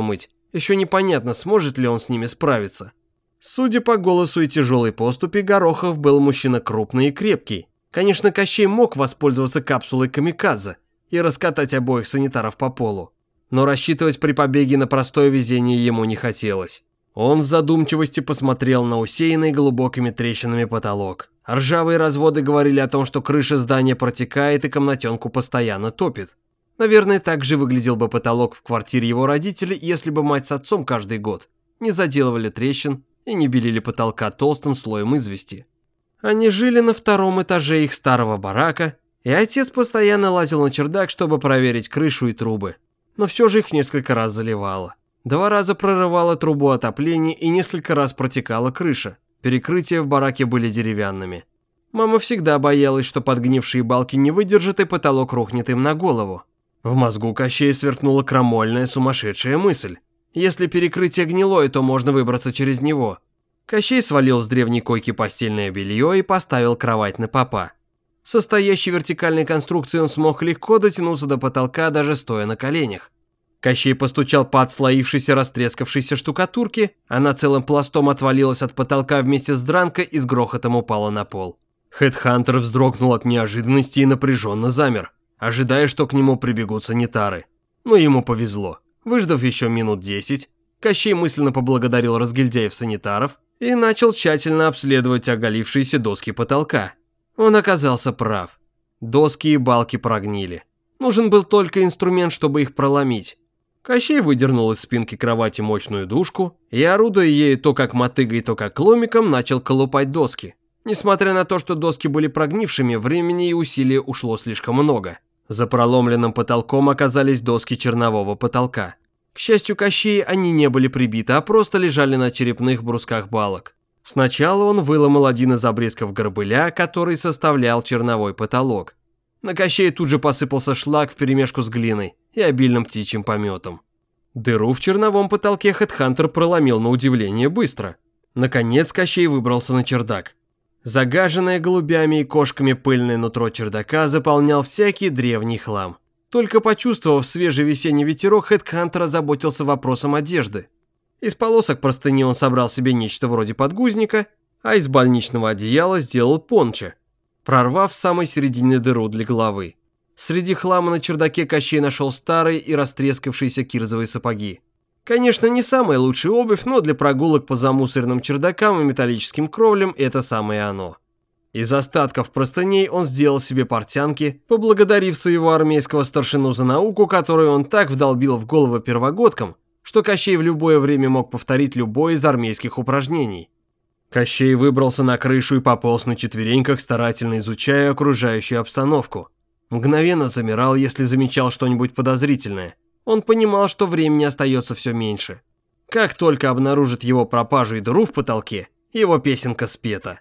Еще непонятно, сможет ли он с ними справиться. Судя по голосу и тяжелой поступи, Горохов был мужчина крупный и крепкий. Конечно, Кощей мог воспользоваться капсулой камикадзе и раскатать обоих санитаров по полу. Но рассчитывать при побеге на простое везение ему не хотелось. Он в задумчивости посмотрел на усеянный глубокими трещинами потолок. Ржавые разводы говорили о том, что крыша здания протекает и комнатенку постоянно топит. Наверное, так же выглядел бы потолок в квартире его родителей, если бы мать с отцом каждый год не заделывали трещин и не белили потолка толстым слоем извести. Они жили на втором этаже их старого барака, и отец постоянно лазил на чердак, чтобы проверить крышу и трубы. Но все же их несколько раз заливало. Два раза прорывало трубу отопления и несколько раз протекала крыша. Перекрытия в бараке были деревянными. Мама всегда боялась, что подгнившие балки не выдержат и потолок рухнет им на голову. В мозгу Кощея сверкнула крамольная сумасшедшая мысль. Если перекрытие гнилое, то можно выбраться через него. Кощей свалил с древней койки постельное белье и поставил кровать на попа. Состоящей вертикальной конструкцией он смог легко дотянуться до потолка, даже стоя на коленях. Кощей постучал по отслоившейся растрескавшейся штукатурке, она целым пластом отвалилась от потолка вместе с дранкой и с грохотом упала на пол. Хедхантер вздрогнул от неожиданности и напряженно замер, ожидая, что к нему прибегут санитары. Но ему повезло. Выждав еще минут десять, Кощей мысленно поблагодарил разгильдяев-санитаров и начал тщательно обследовать оголившиеся доски потолка. Он оказался прав. Доски и балки прогнили. Нужен был только инструмент, чтобы их проломить. Кощей выдернул из спинки кровати мощную душку и, орудуя ею то как мотыгой, то как ломиком, начал колупать доски. Несмотря на то, что доски были прогнившими, времени и усилий ушло слишком много. За проломленным потолком оказались доски чернового потолка. К счастью Кощея, они не были прибиты, а просто лежали на черепных брусках балок. Сначала он выломал один из обрезков горбыля, который составлял черновой потолок. На Кощея тут же посыпался шлак вперемешку с глиной и обильным птичьим пометом. Дыру в черновом потолке Хедхантер проломил на удивление быстро. Наконец Кощей выбрался на чердак. Загаженное голубями и кошками пыльное нутро чердака заполнял всякий древний хлам. Только почувствовав свежий весенний ветерок, Хедхантер озаботился вопросом одежды. Из полосок простыни он собрал себе нечто вроде подгузника, а из больничного одеяла сделал пончо, прорвав в самой середине дыру для головы. Среди хлама на чердаке Кощей нашел старые и растрескавшиеся кирзовые сапоги. Конечно, не самая лучшая обувь, но для прогулок по замусоренным чердакам и металлическим кровлям это самое оно. Из остатков простыней он сделал себе портянки, поблагодарив своего армейского старшину за науку, которую он так вдолбил в голову первогодкам, что Кощей в любое время мог повторить любое из армейских упражнений. Кощей выбрался на крышу и пополз на четвереньках, старательно изучая окружающую обстановку. Мгновенно замирал, если замечал что-нибудь подозрительное. Он понимал, что времени остается все меньше. Как только обнаружит его пропажу и дыру в потолке, его песенка спета.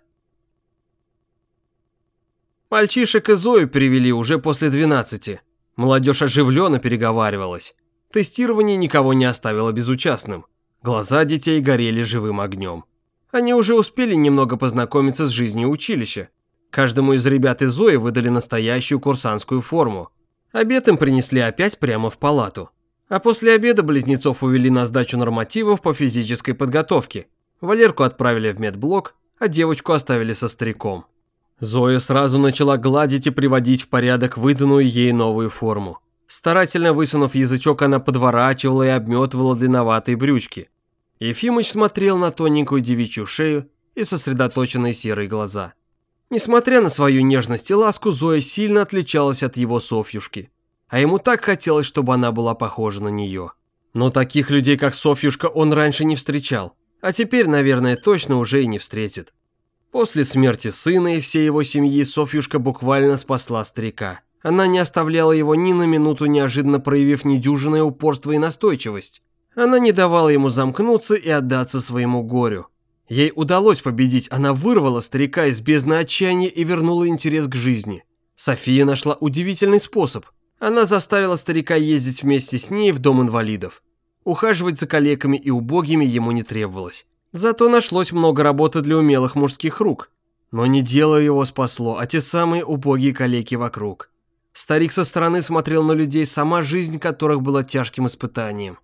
Мальчишек и Зою привели уже после двенадцати. Молодежь оживленно переговаривалась. Тестирование никого не оставило безучастным. Глаза детей горели живым огнем. Они уже успели немного познакомиться с жизнью училища. Каждому из ребят и Зои выдали настоящую курсантскую форму. Обед им принесли опять прямо в палату. А после обеда близнецов увели на сдачу нормативов по физической подготовке. Валерку отправили в медблок, а девочку оставили со стариком. Зоя сразу начала гладить и приводить в порядок выданную ей новую форму. Старательно высунув язычок, она подворачивала и обметывала длинноватые брючки. Ефимыч смотрел на тоненькую девичью шею и сосредоточенные серые глаза. Несмотря на свою нежность и ласку, Зоя сильно отличалась от его Софьюшки. А ему так хотелось, чтобы она была похожа на нее. Но таких людей, как Софьюшка, он раньше не встречал. А теперь, наверное, точно уже и не встретит. После смерти сына и всей его семьи Софьюшка буквально спасла старика. Она не оставляла его ни на минуту, неожиданно проявив недюжинное упорство и настойчивость. Она не давала ему замкнуться и отдаться своему горю. Ей удалось победить, она вырвала старика из бездны отчаяния и вернула интерес к жизни. София нашла удивительный способ. Она заставила старика ездить вместе с ней в дом инвалидов. Ухаживать за калеками и убогими ему не требовалось. Зато нашлось много работы для умелых мужских рук. Но не дело его спасло, а те самые убогие калеки вокруг. Старик со стороны смотрел на людей, сама жизнь которых была тяжким испытанием.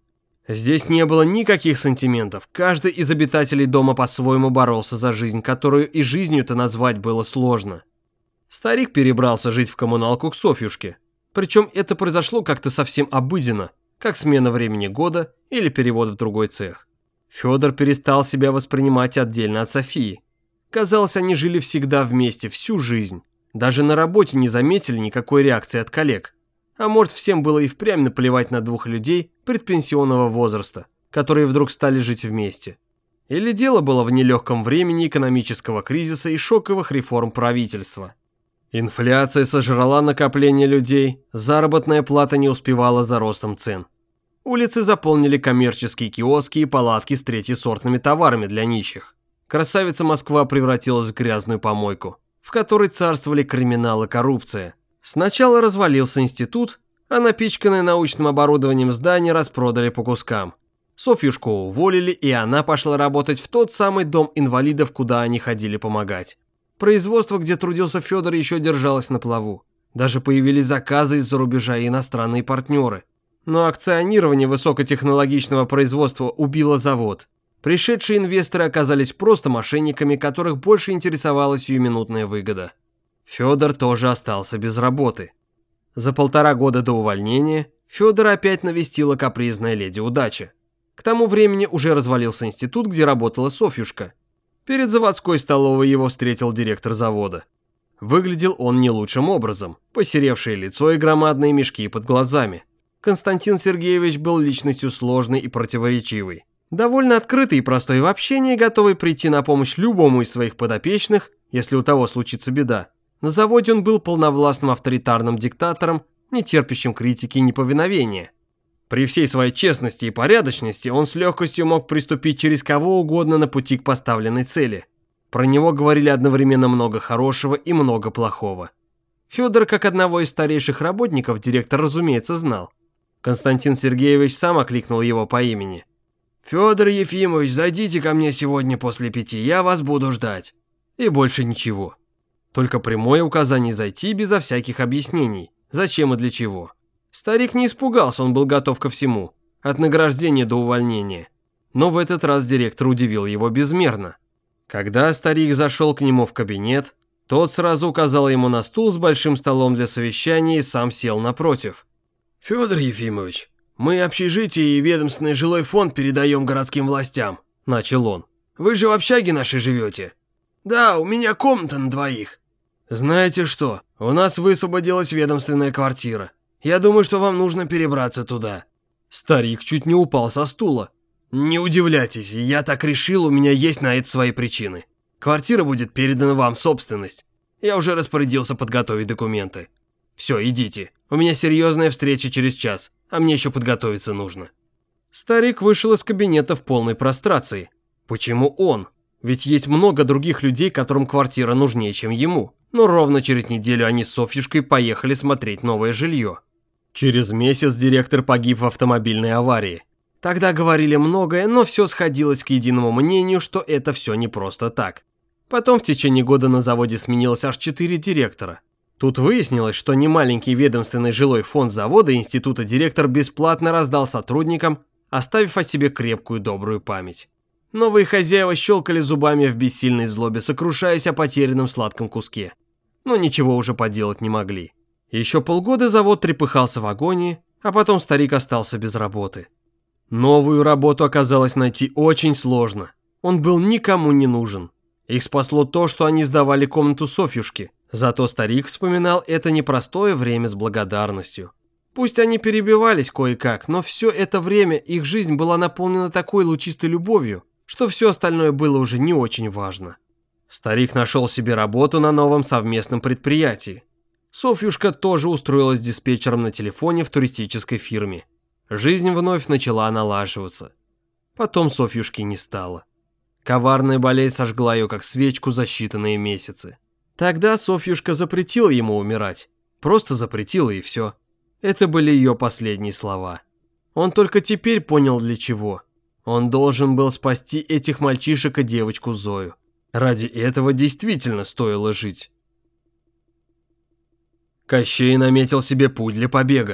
Здесь не было никаких сантиментов, каждый из обитателей дома по-своему боролся за жизнь, которую и жизнью-то назвать было сложно. Старик перебрался жить в коммуналку к Софьюшке, причем это произошло как-то совсем обыденно, как смена времени года или перевод в другой цех. Федор перестал себя воспринимать отдельно от Софии. Казалось, они жили всегда вместе, всю жизнь. Даже на работе не заметили никакой реакции от коллег. А может, всем было и впрямь наплевать на двух людей предпенсионного возраста, которые вдруг стали жить вместе. Или дело было в нелегком времени экономического кризиса и шоковых реформ правительства. Инфляция сожрала накопление людей, заработная плата не успевала за ростом цен. Улицы заполнили коммерческие киоски и палатки с третьесортными товарами для нищих. Красавица Москва превратилась в грязную помойку, в которой царствовали криминал и коррупция. Сначала развалился институт, а напичканное научным оборудованием здание распродали по кускам. Софьюшку уволили, и она пошла работать в тот самый дом инвалидов, куда они ходили помогать. Производство, где трудился Федор, еще держалось на плаву. Даже появились заказы из-за рубежа и иностранные партнеры. Но акционирование высокотехнологичного производства убило завод. Пришедшие инвесторы оказались просто мошенниками, которых больше интересовала сиюминутная выгода. Федор тоже остался без работы. За полтора года до увольнения Федора опять навестила капризная леди Удача. К тому времени уже развалился институт, где работала Софьюшка. Перед заводской столовой его встретил директор завода. Выглядел он не лучшим образом, посеревшее лицо и громадные мешки под глазами. Константин Сергеевич был личностью сложной и противоречивой. Довольно открытый и простой в общении, готовый прийти на помощь любому из своих подопечных, если у того случится беда. На заводе он был полновластным авторитарным диктатором, не терпящим критики и неповиновения. При всей своей честности и порядочности он с легкостью мог приступить через кого угодно на пути к поставленной цели. Про него говорили одновременно много хорошего и много плохого. Федор, как одного из старейших работников, директор, разумеется, знал. Константин Сергеевич сам окликнул его по имени. «Федор Ефимович, зайдите ко мне сегодня после пяти, я вас буду ждать». И больше ничего. Только прямое указание зайти безо всяких объяснений, зачем и для чего. Старик не испугался, он был готов ко всему, от награждения до увольнения. Но в этот раз директор удивил его безмерно. Когда старик зашел к нему в кабинет, тот сразу указал ему на стул с большим столом для совещания и сам сел напротив. «Федор Ефимович, мы общежитие и ведомственный жилой фонд передаем городским властям», – начал он. «Вы же в общаге нашей живете?» «Да, у меня комната на двоих». «Знаете что, у нас высвободилась ведомственная квартира. Я думаю, что вам нужно перебраться туда». Старик чуть не упал со стула. «Не удивляйтесь, я так решил, у меня есть на это свои причины. Квартира будет передана вам в собственность. Я уже распорядился подготовить документы. Все, идите, у меня серьезная встреча через час, а мне еще подготовиться нужно». Старик вышел из кабинета в полной прострации. Почему он? Ведь есть много других людей, которым квартира нужнее, чем ему. Но ровно через неделю они с Софьюшкой поехали смотреть новое жилье. Через месяц директор погиб в автомобильной аварии. Тогда говорили многое, но все сходилось к единому мнению, что это все не просто так. Потом в течение года на заводе сменилось аж четыре директора. Тут выяснилось, что немаленький ведомственный жилой фонд завода и института директор бесплатно раздал сотрудникам, оставив о себе крепкую добрую память. Новые хозяева щелкали зубами в бессильной злобе, сокрушаясь о потерянном сладком куске. Но ничего уже поделать не могли. Еще полгода завод трепыхался в агонии, а потом старик остался без работы. Новую работу оказалось найти очень сложно. Он был никому не нужен. Их спасло то, что они сдавали комнату Софьюшке. Зато старик вспоминал это непростое время с благодарностью. Пусть они перебивались кое-как, но все это время их жизнь была наполнена такой лучистой любовью, что все остальное было уже не очень важно. Старик нашел себе работу на новом совместном предприятии. Софьюшка тоже устроилась диспетчером на телефоне в туристической фирме. Жизнь вновь начала налаживаться. Потом Софьюшки не стало. Коварная болезнь сожгла ее как свечку за считанные месяцы. Тогда Софьюшка запретила ему умирать. Просто запретила, и все. Это были ее последние слова. Он только теперь понял, для чего. Он должен был спасти этих мальчишек и девочку Зою. Ради этого действительно стоило жить. Кощей наметил себе путь для побега.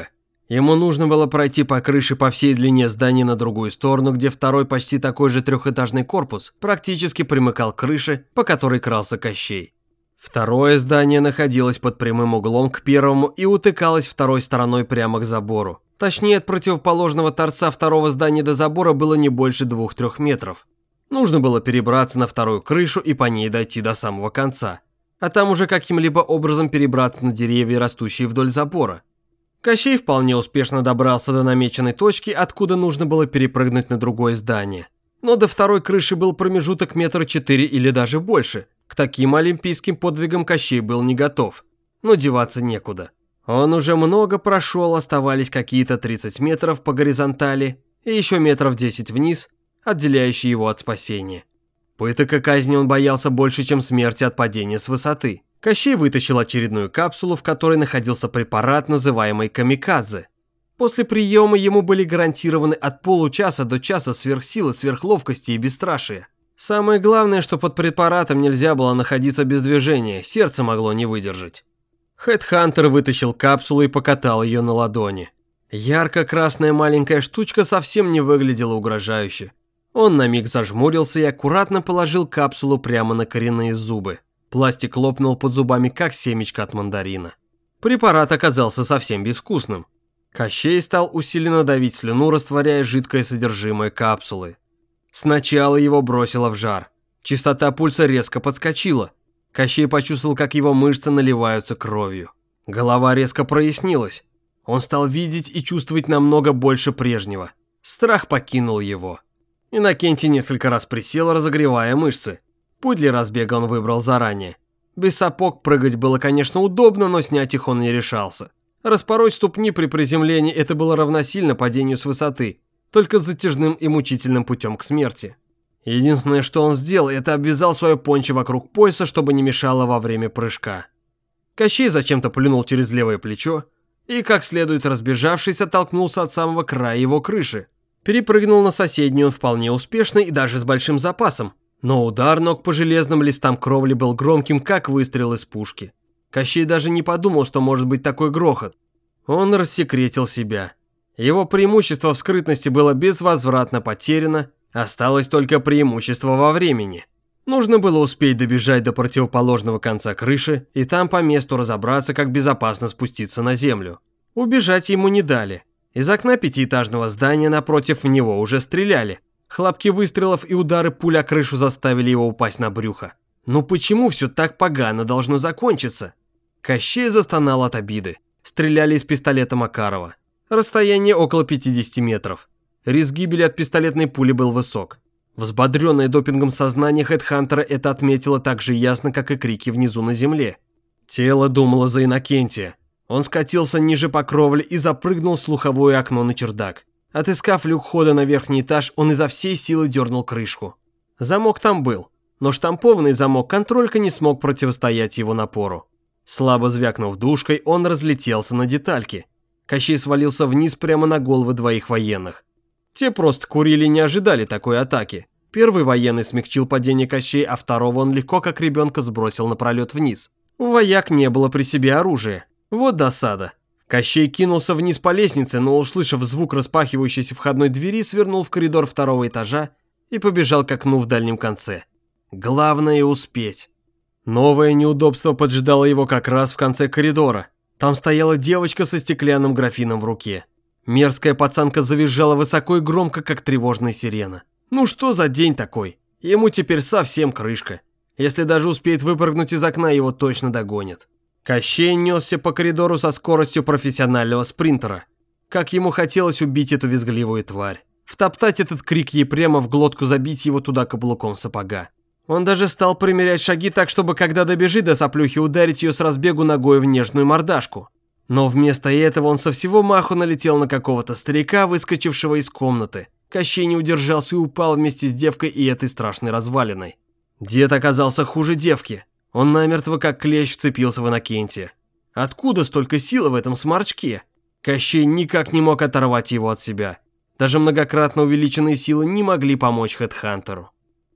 Ему нужно было пройти по крыше по всей длине здания на другую сторону, где второй почти такой же трехэтажный корпус практически примыкал к крыше, по которой крался Кощей. Второе здание находилось под прямым углом к первому и утыкалось второй стороной прямо к забору. Точнее, от противоположного торца второго здания до забора было не больше двух-трех метров. Нужно было перебраться на вторую крышу и по ней дойти до самого конца. А там уже каким-либо образом перебраться на деревья, растущие вдоль забора. Кощей вполне успешно добрался до намеченной точки, откуда нужно было перепрыгнуть на другое здание. Но до второй крыши был промежуток метра четыре или даже больше. К таким олимпийским подвигам Кощей был не готов. Но деваться некуда. Он уже много прошел, оставались какие-то тридцать метров по горизонтали и еще метров десять вниз, отделяющие его от спасения. Пыток и казни он боялся больше, чем смерти от падения с высоты. Кощей вытащил очередную капсулу, в которой находился препарат, называемый камикадзе. После приема ему были гарантированы от получаса до часа сверхсилы, сверхловкости и бесстрашия. Самое главное, что под препаратом нельзя было находиться без движения, сердце могло не выдержать. Хедхантер вытащил капсулу и покатал ее на ладони. Ярко-красная маленькая штучка совсем не выглядела угрожающе. Он на миг зажмурился и аккуратно положил капсулу прямо на коренные зубы. Пластик лопнул под зубами, как семечко от мандарина. Препарат оказался совсем безвкусным. Кощей стал усиленно давить слюну, растворяя жидкое содержимое капсулы. Сначала его бросило в жар. Частота пульса резко подскочила. Кощей почувствовал, как его мышцы наливаются кровью. Голова резко прояснилась. Он стал видеть и чувствовать намного больше прежнего. Страх покинул его. Иннокентий несколько раз присел, разогревая мышцы. Путь для разбега он выбрал заранее. Без сапог прыгать было, конечно, удобно, но снять их он не решался. Распороть ступни при приземлении – это было равносильно падению с высоты, только с затяжным и мучительным путем к смерти. Единственное, что он сделал, это обвязал свое пончо вокруг пояса, чтобы не мешало во время прыжка. Кощей зачем-то плюнул через левое плечо и, как следует разбежавшись, оттолкнулся от самого края его крыши. Перепрыгнул на соседнюю он вполне успешно и даже с большим запасом. Но удар ног по железным листам кровли был громким, как выстрел из пушки. Кощей даже не подумал, что может быть такой грохот. Он рассекретил себя. Его преимущество в скрытности было безвозвратно потеряно, осталось только преимущество во времени. Нужно было успеть добежать до противоположного конца крыши и там по месту разобраться, как безопасно спуститься на землю. Убежать ему не дали. Из окна пятиэтажного здания напротив него уже стреляли. Хлопки выстрелов и удары пуль о крышу заставили его упасть на брюхо. Ну почему все так погано должно закончиться? Кощей застонал от обиды. Стреляли из пистолета Макарова. Расстояние около пятидесяти метров. Риск гибели от пистолетной пули был высок. Взбодренное допингом сознание Хедхантера это отметило так же ясно, как и крики внизу на земле. Тело думало за Иннокентия. Он скатился ниже по кровле и запрыгнул в слуховое окно на чердак. Отыскав люк хода на верхний этаж, он изо всей силы дернул крышку. Замок там был, но штампованный замок контролька не смог противостоять его напору. Слабо звякнув душкой, он разлетелся на детальки. Кощей свалился вниз прямо на головы двоих военных. Те просто курили и не ожидали такой атаки. Первый военный смягчил падение Кощей, а второго он легко, как ребенка, сбросил напролет вниз. У вояк не было при себе оружия. Вот досада. Кощей кинулся вниз по лестнице, но, услышав звук распахивающейся входной двери, свернул в коридор второго этажа и побежал к окну в дальнем конце. Главное успеть. Новое неудобство поджидало его как раз в конце коридора. Там стояла девочка со стеклянным графином в руке. Мерзкая пацанка завизжала высоко и громко, как тревожная сирена. Ну что за день такой? Ему теперь совсем крышка. Если даже успеет выпрыгнуть из окна, его точно догонят. Кощей несся по коридору со скоростью профессионального спринтера. Как ему хотелось убить эту визгливую тварь. Втоптать этот крик ей прямо в глотку, забить его туда каблуком сапога. Он даже стал примерять шаги так, чтобы когда добежит до соплюхи, ударить ее с разбегу ногой в нежную мордашку. Но вместо этого он со всего маху налетел на какого-то старика, выскочившего из комнаты. Кощей не удержался и упал вместе с девкой и этой страшной развалиной. Дед оказался хуже девки. Он намертво как клещ вцепился в Иннокентия. Откуда столько силы в этом сморчке? Кощей никак не мог оторвать его от себя. Даже многократно увеличенные силы не могли помочь Хедхантеру.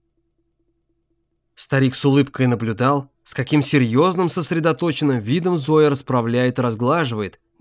Старик с улыбкой наблюдал, с каким серьезным сосредоточенным видом Зоя расправляет и разглаживает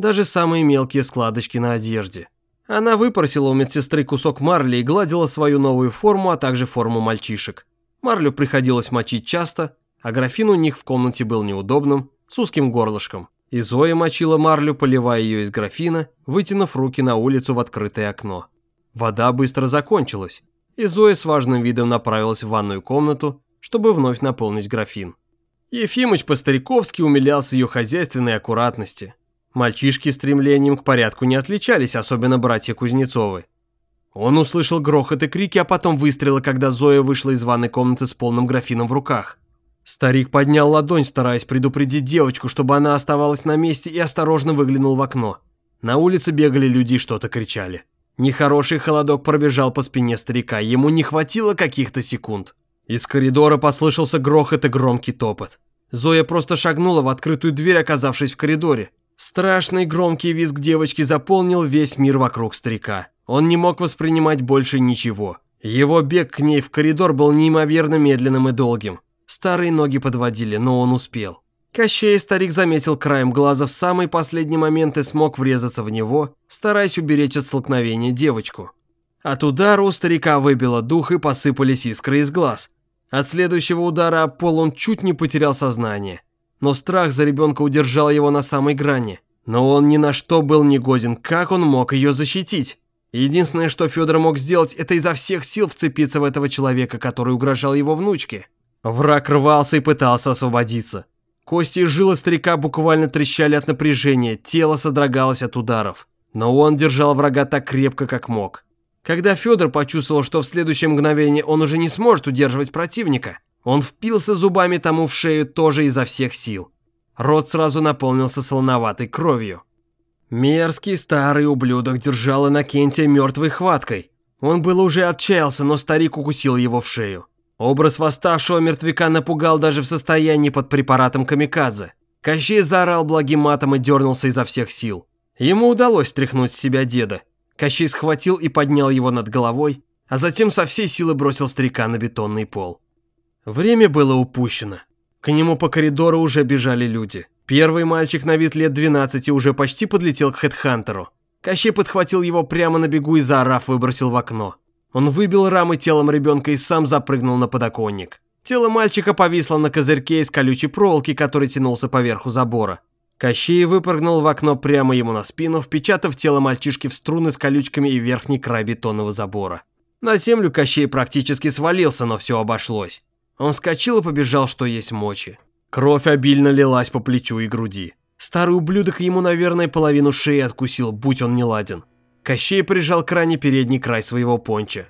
даже самые мелкие складочки на одежде. Она выпросила у медсестры кусок марли и гладила свою новую форму, а также форму мальчишек. Марлю приходилось мочить часто, а графин у них в комнате был неудобным, с узким горлышком. И Зоя мочила марлю, поливая ее из графина, вытянув руки на улицу в открытое окно. Вода быстро закончилась, и Зоя с важным видом направилась в ванную комнату, чтобы вновь наполнить графин. Ефимыч по-стариковски умилялся ее хозяйственной аккуратности. Мальчишки стремлением к порядку не отличались, особенно братья Кузнецовы. Он услышал грохот и крики, а потом выстрелы, когда Зоя вышла из ванной комнаты с полным графином в руках. Старик поднял ладонь, стараясь предупредить девочку, чтобы она оставалась на месте, и осторожно выглянул в окно. На улице бегали люди и что-то кричали. Нехороший холодок пробежал по спине старика, ему не хватило каких-то секунд. Из коридора послышался грохот и громкий топот. Зоя просто шагнула в открытую дверь, оказавшись в коридоре. Страшный громкий визг девочки заполнил весь мир вокруг старика. Он не мог воспринимать больше ничего. Его бег к ней в коридор был неимоверно медленным и долгим. Старые ноги подводили, но он успел. Кощей старик заметил краем глаза в самый последний момент и смог врезаться в него, стараясь уберечь от столкновения девочку. От удара у старика выбило дух и посыпались искры из глаз. От следующего удара об пол он чуть не потерял сознание. Но страх за ребенка удержал его на самой грани. Но он ни на что был не годен, как он мог ее защитить? Единственное, что Федор мог сделать, это изо всех сил вцепиться в этого человека, который угрожал его внучке. Враг рвался и пытался освободиться. Кости и жилы старика буквально трещали от напряжения, тело содрогалось от ударов. Но он держал врага так крепко, как мог. Когда Федор почувствовал, что в следующее мгновение он уже не сможет удерживать противника, он впился зубами тому в шею тоже изо всех сил. Рот сразу наполнился солоноватой кровью. Мерзкий старый ублюдок держал Иннокентия мертвой хваткой. Он было уже отчаялся, но старик укусил его в шею. Образ восставшего мертвяка напугал даже в состоянии под препаратом камикадзе. Кощей заорал благим матом и дернулся изо всех сил. Ему удалось стряхнуть с себя деда. Кощей схватил и поднял его над головой, а затем со всей силы бросил старика на бетонный пол. Время было упущено. К нему по коридору уже бежали люди. Первый мальчик на вид лет двенадцати уже почти подлетел к хедхантеру. Кощей подхватил его прямо на бегу и, заорав, выбросил в окно. Он выбил рамы телом ребенка и сам запрыгнул на подоконник. Тело мальчика повисло на козырьке из колючей проволоки, который тянулся поверху забора. Кощей выпрыгнул в окно прямо ему на спину, впечатав тело мальчишки в струны с колючками и верхний край бетонного забора. На землю Кощей практически свалился, но все обошлось. Он вскочил и побежал, что есть мочи. Кровь обильно лилась по плечу и груди. Старый ублюдок ему, наверное, половину шеи откусил, будь он неладен. Кощей прижал к ране передний край своего понча.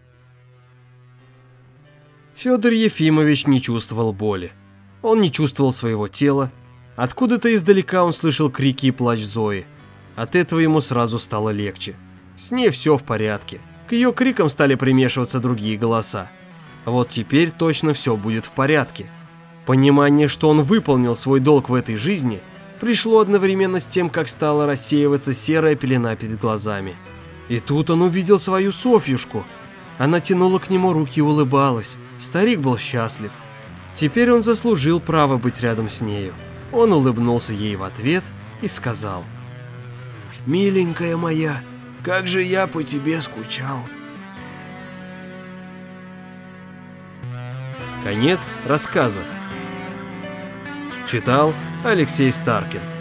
Федор Ефимович не чувствовал боли. Он не чувствовал своего тела. Откуда-то издалека он слышал крики и плач Зои. От этого ему сразу стало легче. С ней все в порядке. К ее крикам стали примешиваться другие голоса. Вот теперь точно все будет в порядке. Понимание, что он выполнил свой долг в этой жизни, пришло одновременно с тем, как стала рассеиваться серая пелена перед глазами. И тут он увидел свою Софьюшку. Она тянула к нему руки и улыбалась. Старик был счастлив. Теперь он заслужил право быть рядом с нею. Он улыбнулся ей в ответ и сказал: «Миленькая моя, как же я по тебе скучал». Конец рассказа. Читал Алексей Старкин.